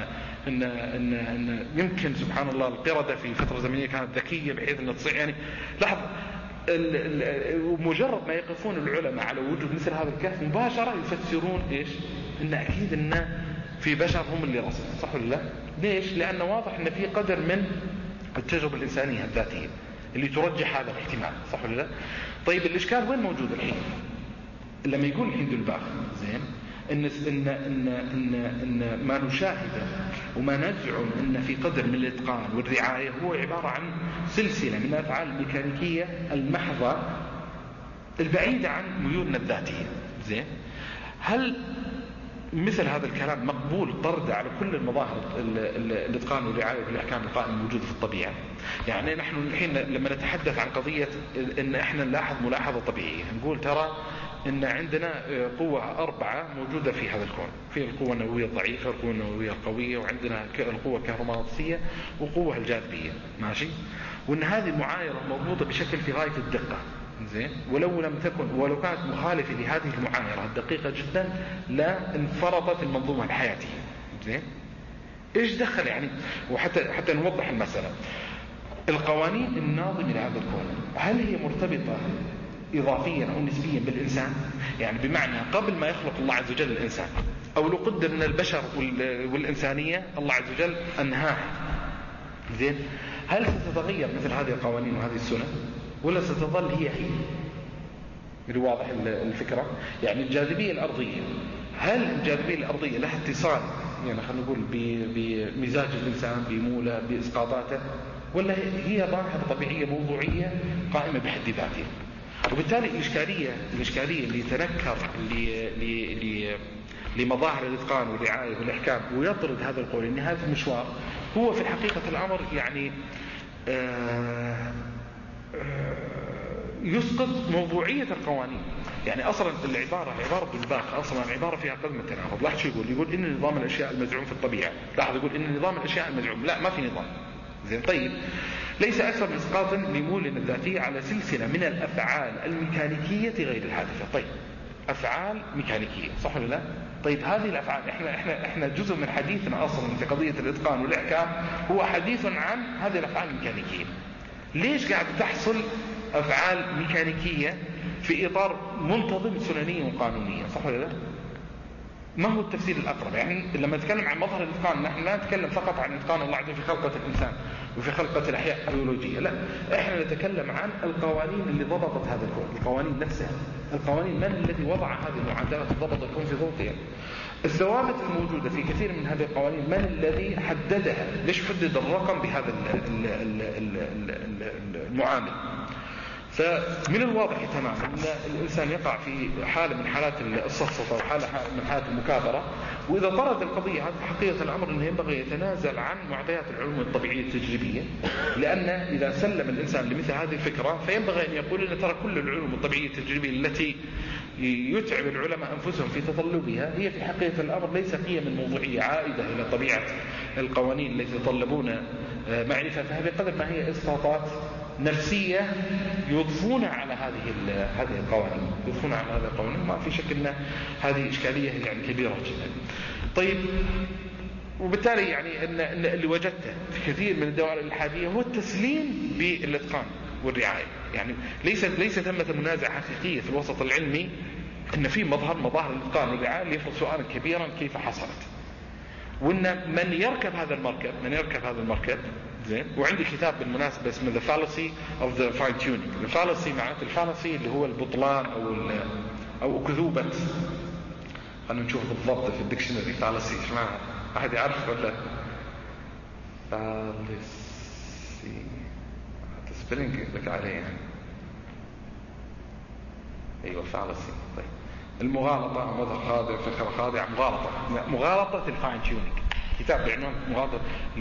إن يمكن سبحان الله القردة في فترة زمنية كانت ذكية بحيث أن تصير يعني لاحظ ومجرد ما يقفون العلماء على وجود مثل هذا الكهف مباشرة يفسرون إيش؟ إن أكيد إن في بشر هم اللي رصد، صح ولا لا؟ ليش؟ لأنه واضح إن في قدر من التجربة الإنسانية الذاتية اللي ترجح هذا الاحتمال، صح ولا لا؟ طيب الإشكال وين موجود الحين؟ لما يقول الحين دلباخ زين إن ما نشاهده وما نزعم إن في قدر من الإتقان والرعاية هو عبارة عن سلسلة من الأفعال الميكانيكية المحضة البعيدة عن ميولنا الذاتية. زين، هل مثل هذا الكلام مقبول طرد على كل المظاهر الإتقان والرعاية والإحكام القائمة الموجودة في الطبيعة؟ يعني نحن الحين لما نتحدث عن قضية إن إحنا نلاحظ ملاحظة طبيعية، نقول ترى إن عندنا قوة 4 موجودة في هذا الكون، في القوة النووية الضعيفة، القوة النووية القوية، وعندنا القوة الكهرومغناطيسية وقوة الجاذبية، ماشي؟ وإن هذه المعايرة مربوطة بشكل في غاية الدقة. زين، ولو لم تكن ولو كانت مخالفة لهذه المعايرة الدقيقة جدا لا انفرطت المنظومة الحياتية. زين، إيش دخل يعني؟ حتى نوضح المسألة، القوانين الناظمة لهذا الكون هل هي مرتبطة إضافيا أو نسبيا بالإنسان؟ يعني بمعنى قبل ما يخلق الله عز وجل الإنسان، أو لو قدر من البشر والإنسانية الله عز وجل أنهاها، زين، هل ستتغير مثل هذه القوانين وهذه السنن ولا ستظل هي اللي واضح الفكرة؟ يعني الجاذبية الأرضية، هل الجاذبية الأرضية لها اتصال يعني خلينا نقول بمزاج الإنسان، بموله، بإسقاطاته، ولا هي ظاهرة طبيعية موضوعية قائمة بحد ذاتها؟ وبالتالي الإشكالية اللي تنكر لمظاهر الإتقان والرعاية والإحكام ويطرد هذا القول إن هذا المشوار هو في حقيقة الأمر يعني يسقط موضوعية القوانين. يعني أصلا عبارة دلباخ أصلا عبارة فيها قدم التناقض. لاحظ شو يقول إن نظام الأشياء المزعوم في الطبيعة، لاحظ يقول إن نظام الأشياء المزعوم، لا ما في نظام. زين، طيب ليس أكثر من إسقاط لمولنا الذاتية على سلسلة من الأفعال الميكانيكية غير الحادثة. طيب أفعال ميكانيكية، صح ولا لا؟ طيب هذه الأفعال إحنا جزء من حديثنا أصلا في قضية الإتقان والإحكام هو حديث عن هذه الأفعال الميكانيكية. ليش قاعد تحصل أفعال ميكانيكية في إطار منتظم سننية وقانونية، صح ولا لا؟ ما هو التفسير الأقرب؟ يعني لما نتكلم عن مظهر الإتقان نحن لا نتكلم فقط عن إتقان الله عز وجل في خلقة الإنسان وفي خلقة الأحياء البيولوجية، لا، إحنا نتكلم عن القوانين اللي ضبطت هذا الكون، القوانين نفسها، القوانين من الذي وضع هذه المعادلات وضبط الكون في ضوءها، الثوابت الموجودة في كثير من هذه القوانين من الذي حددها، ليش حدد الرقم بهذا المعامل. فمن الواضح تماما أن الإنسان يقع في حالة من حالات السفسطة وحالة من حالات المكابرة، وإذا طرد القضية هذه حقيقة الأمر أنه ينبغي يتنازل عن معطيات العلوم الطبيعية التجريبية، لأن إذا سلم الإنسان لمثل هذه الفكرة فينبغي أن يقول أن ترى كل العلوم الطبيعية التجريبية التي يتعب العلماء أنفسهم في تطلبها هي في حقيقة الأمر ليس قيم موضوعية عائدة إلى طبيعة القوانين التي يتطلبون معرفتها، بقدر ما هي إسقاطات نفسية يضفون على هذه القوانين، يضفون على هذه القوانين. ما في شك أن هذه إشكالية يعني كبيرة جدا. طيب، وبالتالي يعني أن اللي وجدته في كثير من الدوائر الإلحادية هو التسليم بالإتقان والرعاية. يعني ليس ثمة منازع حقيقية في الوسط العلمي أن في مظاهر الإتقان والرعاية اللي يفرض سؤالا كبيرا كيف حصلت، وأن من يركب هذا المركب زين. وعندي كتاب بالمناسبة اسمه The Fallacy of the Fine Tuning. The Fallacy معناته الفالسي اللي هو البطلان أو أكذوبة. خلينا نشوف بالضبط في الديكشنري فالسي ايش معنى، أحد يعرف ولا؟ فالسي سبيلنج لك عليه يعني. أيوة فالسي. طيب، المغالطة، مظهر خاضع، فكرة خاضعة، مغالطة الفاين تيونينج. كتاب بعنوان مغالطة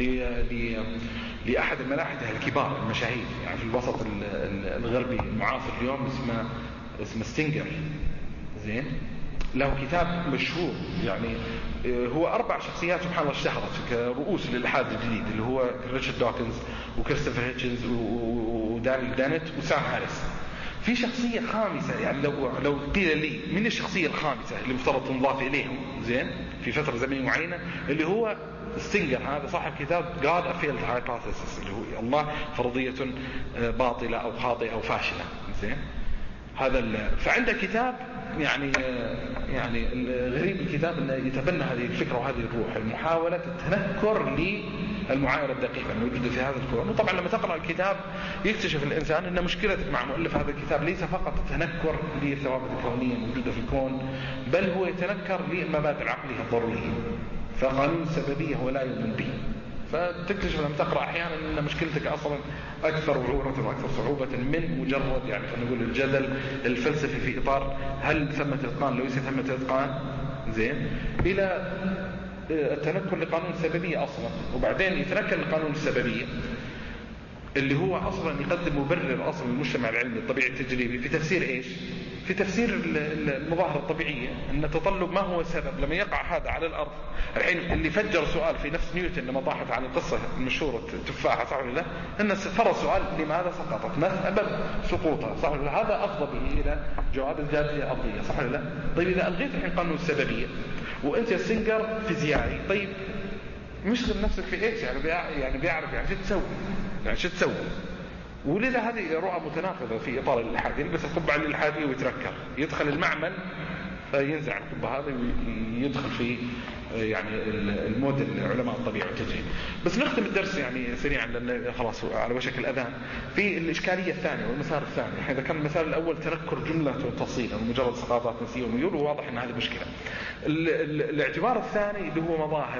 لأحد الملاحدة الكبار المشاهير يعني في الوسط الغربي المعاصر اليوم، اسمه ستينجر. زين، له كتاب مشهور يعني هو 4 شخصيات سبحان الله اشتهرت كرؤوس للإلحاد الجديد، اللي هو ريتشارد دوكنز وكريستوفر هيتشنز ودانيل دانت وسام هاريس. في شخصية خامسة، يعني لو قيل لي من الشخصية الخامسة اللي مفترض تنضاف إليهم زين في فترة زمنية معينة، اللي هو ستينجر، هذا صاحب كتاب God a Failed Hypothesis، اللي هو الله فرضية باطلة أو خاطئة أو فاشلة زين. فعنده كتاب يعني غريب الكتاب انه يتبنى هذه الفكرة وهذه الروح، المحاولة التنكر للمعايرة الدقيقة الموجودة في هذا الكون. وطبعا لما تقرأ الكتاب يكتشف الإنسان أن مشكلتك مع مؤلف هذا الكتاب ليس فقط التنكر للثوابت الكونية الموجودة في الكون، بل هو يتنكر للمبادئ العقلية الضرورية، فقانون السببية هو لا يؤمن به. فتكتشف لما تقرأ أحيانا أن مشكلتك أصلا أكثر وعورة وأكثر صعوبة من مجرد يعني خلينا نقول الجدل الفلسفي في إطار هل ثمة إتقان لو ليس ثمة إتقان زين، إلى التنكر لقانون السببية أصلا، وبعدين يتنكر لقانون السببية اللي هو أصلا يقدم مبرر أصلا المجتمع العلمي الطبيعي التجريبي في تفسير إيش؟ في تفسير المظاهر الطبيعية، أن تطلب ما هو السبب لما يقع هذا على الأرض. الحين اللي فجر سؤال في نفس نيوتن لما طاحت على القصة المشهورة التفاحة صح ولا لا، أن فرض سؤال لماذا سقطت، ما سبب سقوطها صح ولا لا، هذا أفضى به إلى جواب الجاذبية الأرضية صح ولا لا. طيب إذا ألغيت الحين قانون السببية وأنت ستينجر فيزيائي، طيب مشغل نفسك في إيش يعني بيعرف يعني شو تسوي. ولذا هذه رؤى متناقضة في إطار الإلحاد، يلبس القبعة الإلحادية ويتركر، يدخل المعمل فينزع القبعة هذا ويدخل في يعني الموديل علماء الطبيعة والتجريب. بس نختم الدرس يعني سريعا لأن خلاص على وشك الأذان في الإشكالية الثانية والمسار الثاني. إذا كان المسار الأول تنكر جملة وتفصيلا ومجرد سقاطات نسية وميول، وواضح أن هذه مشكلة. الاعتبار الثاني اللي هو مظاهر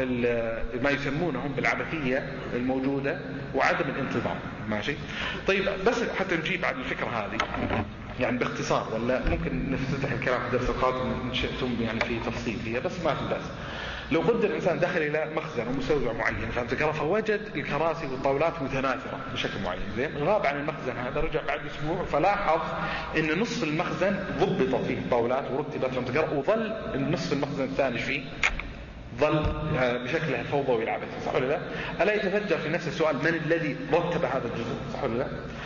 ما يسمونهم بالعبثية الموجودة وعدم الانتظام. ماشي طيب، بس حتى نجيب على الفكرة هذه يعني باختصار، ولا ممكن نفتتح الكلام في الدرس القادم إن شئتم يعني في تفصيل فيها، بس ما في بأس. لو قدر الإنسان دخل إلى مخزن ومستودع معين فوجد الكراسي والطاولات متناثرة بشكل معين زين، غاب عن المخزن هذا، رجع بعد أسبوع فلاحظ إن نصف المخزن ضبطت فيه الطاولات ورتبت وظل النصف المخزن الثاني فيه ظل بشكل فوضوي العبثي صح ولا لا؟ ألا يتفجر في نفس السؤال من الذي رتب هذا الجزء صح ولا لا؟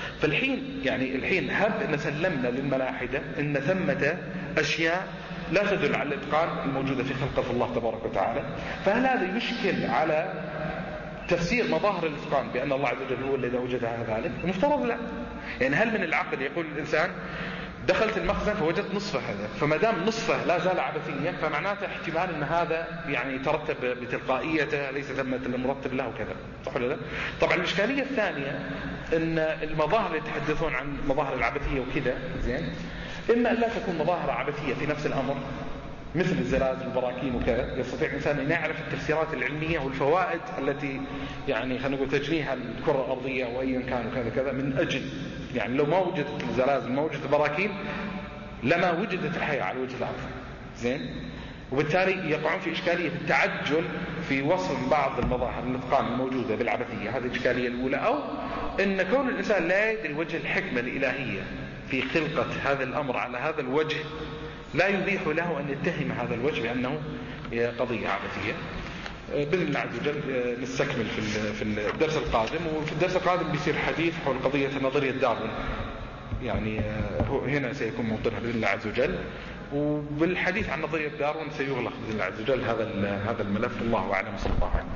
فالحين هب أن سلمنا للملاحدة أن ثمة أشياء لا تدل على الإتقان الموجودة في خلقة الله تبارك وتعالى، فهل هذا يشكل على تفسير مظاهر الإتقان بأن الله عز وجل هو الذي وجدها ذلك؟ المفترض لا. يعني هل من العقل يقول الإنسان دخلت المخزن فوجدت نصفه هذا، فما دام نصفه لا زال عبثيا فمعناته احتمال ان هذا يعني ترتب بتلقائيته ليس ثمة المرتب له كذا صح ولا لا؟ طبعا الاشكاليه الثانيه ان المظاهر اللي يتحدثون عن مظاهر العبثيه وكذا زين، اما ان لا تكون مظاهر عبثيه في نفس الامر مثل الزلازل والبراكين وكذا، يستطيع الإنسان أن يعرف التفسيرات العلمية والفوائد التي يعني خلينا نقول تجنيها الكرة الأرضية وأيا كان وكذا كذا، من أجل يعني لو ما وجدت الزلازل ما وجدت البراكين لما وجدت الحياة على وجه الأرض زين. وبالتالي يقعون في إشكالية التعجل في وصف بعض المظاهر الإتقان الموجودة بالعبثية، هذه الإشكالية الأولى. أو أن كون الإنسان لا يدري وجه الحكمة الإلهية في خلقة هذا الأمر على هذا الوجه لا يبيح له أن يتهم هذا الوجه بأنه قضية عبثية. بإذن الله عز وجل نستكمل في الدرس القادم، وفي الدرس القادم بيصير حديث حول قضية نظرية داروين، يعني هنا سيكون موضوعها بإذن الله عز وجل، وبالحديث عن نظرية داروين سيغلق بإذن الله عز وجل هذا الملف. الله أعلم صلى الله عليه وسلم.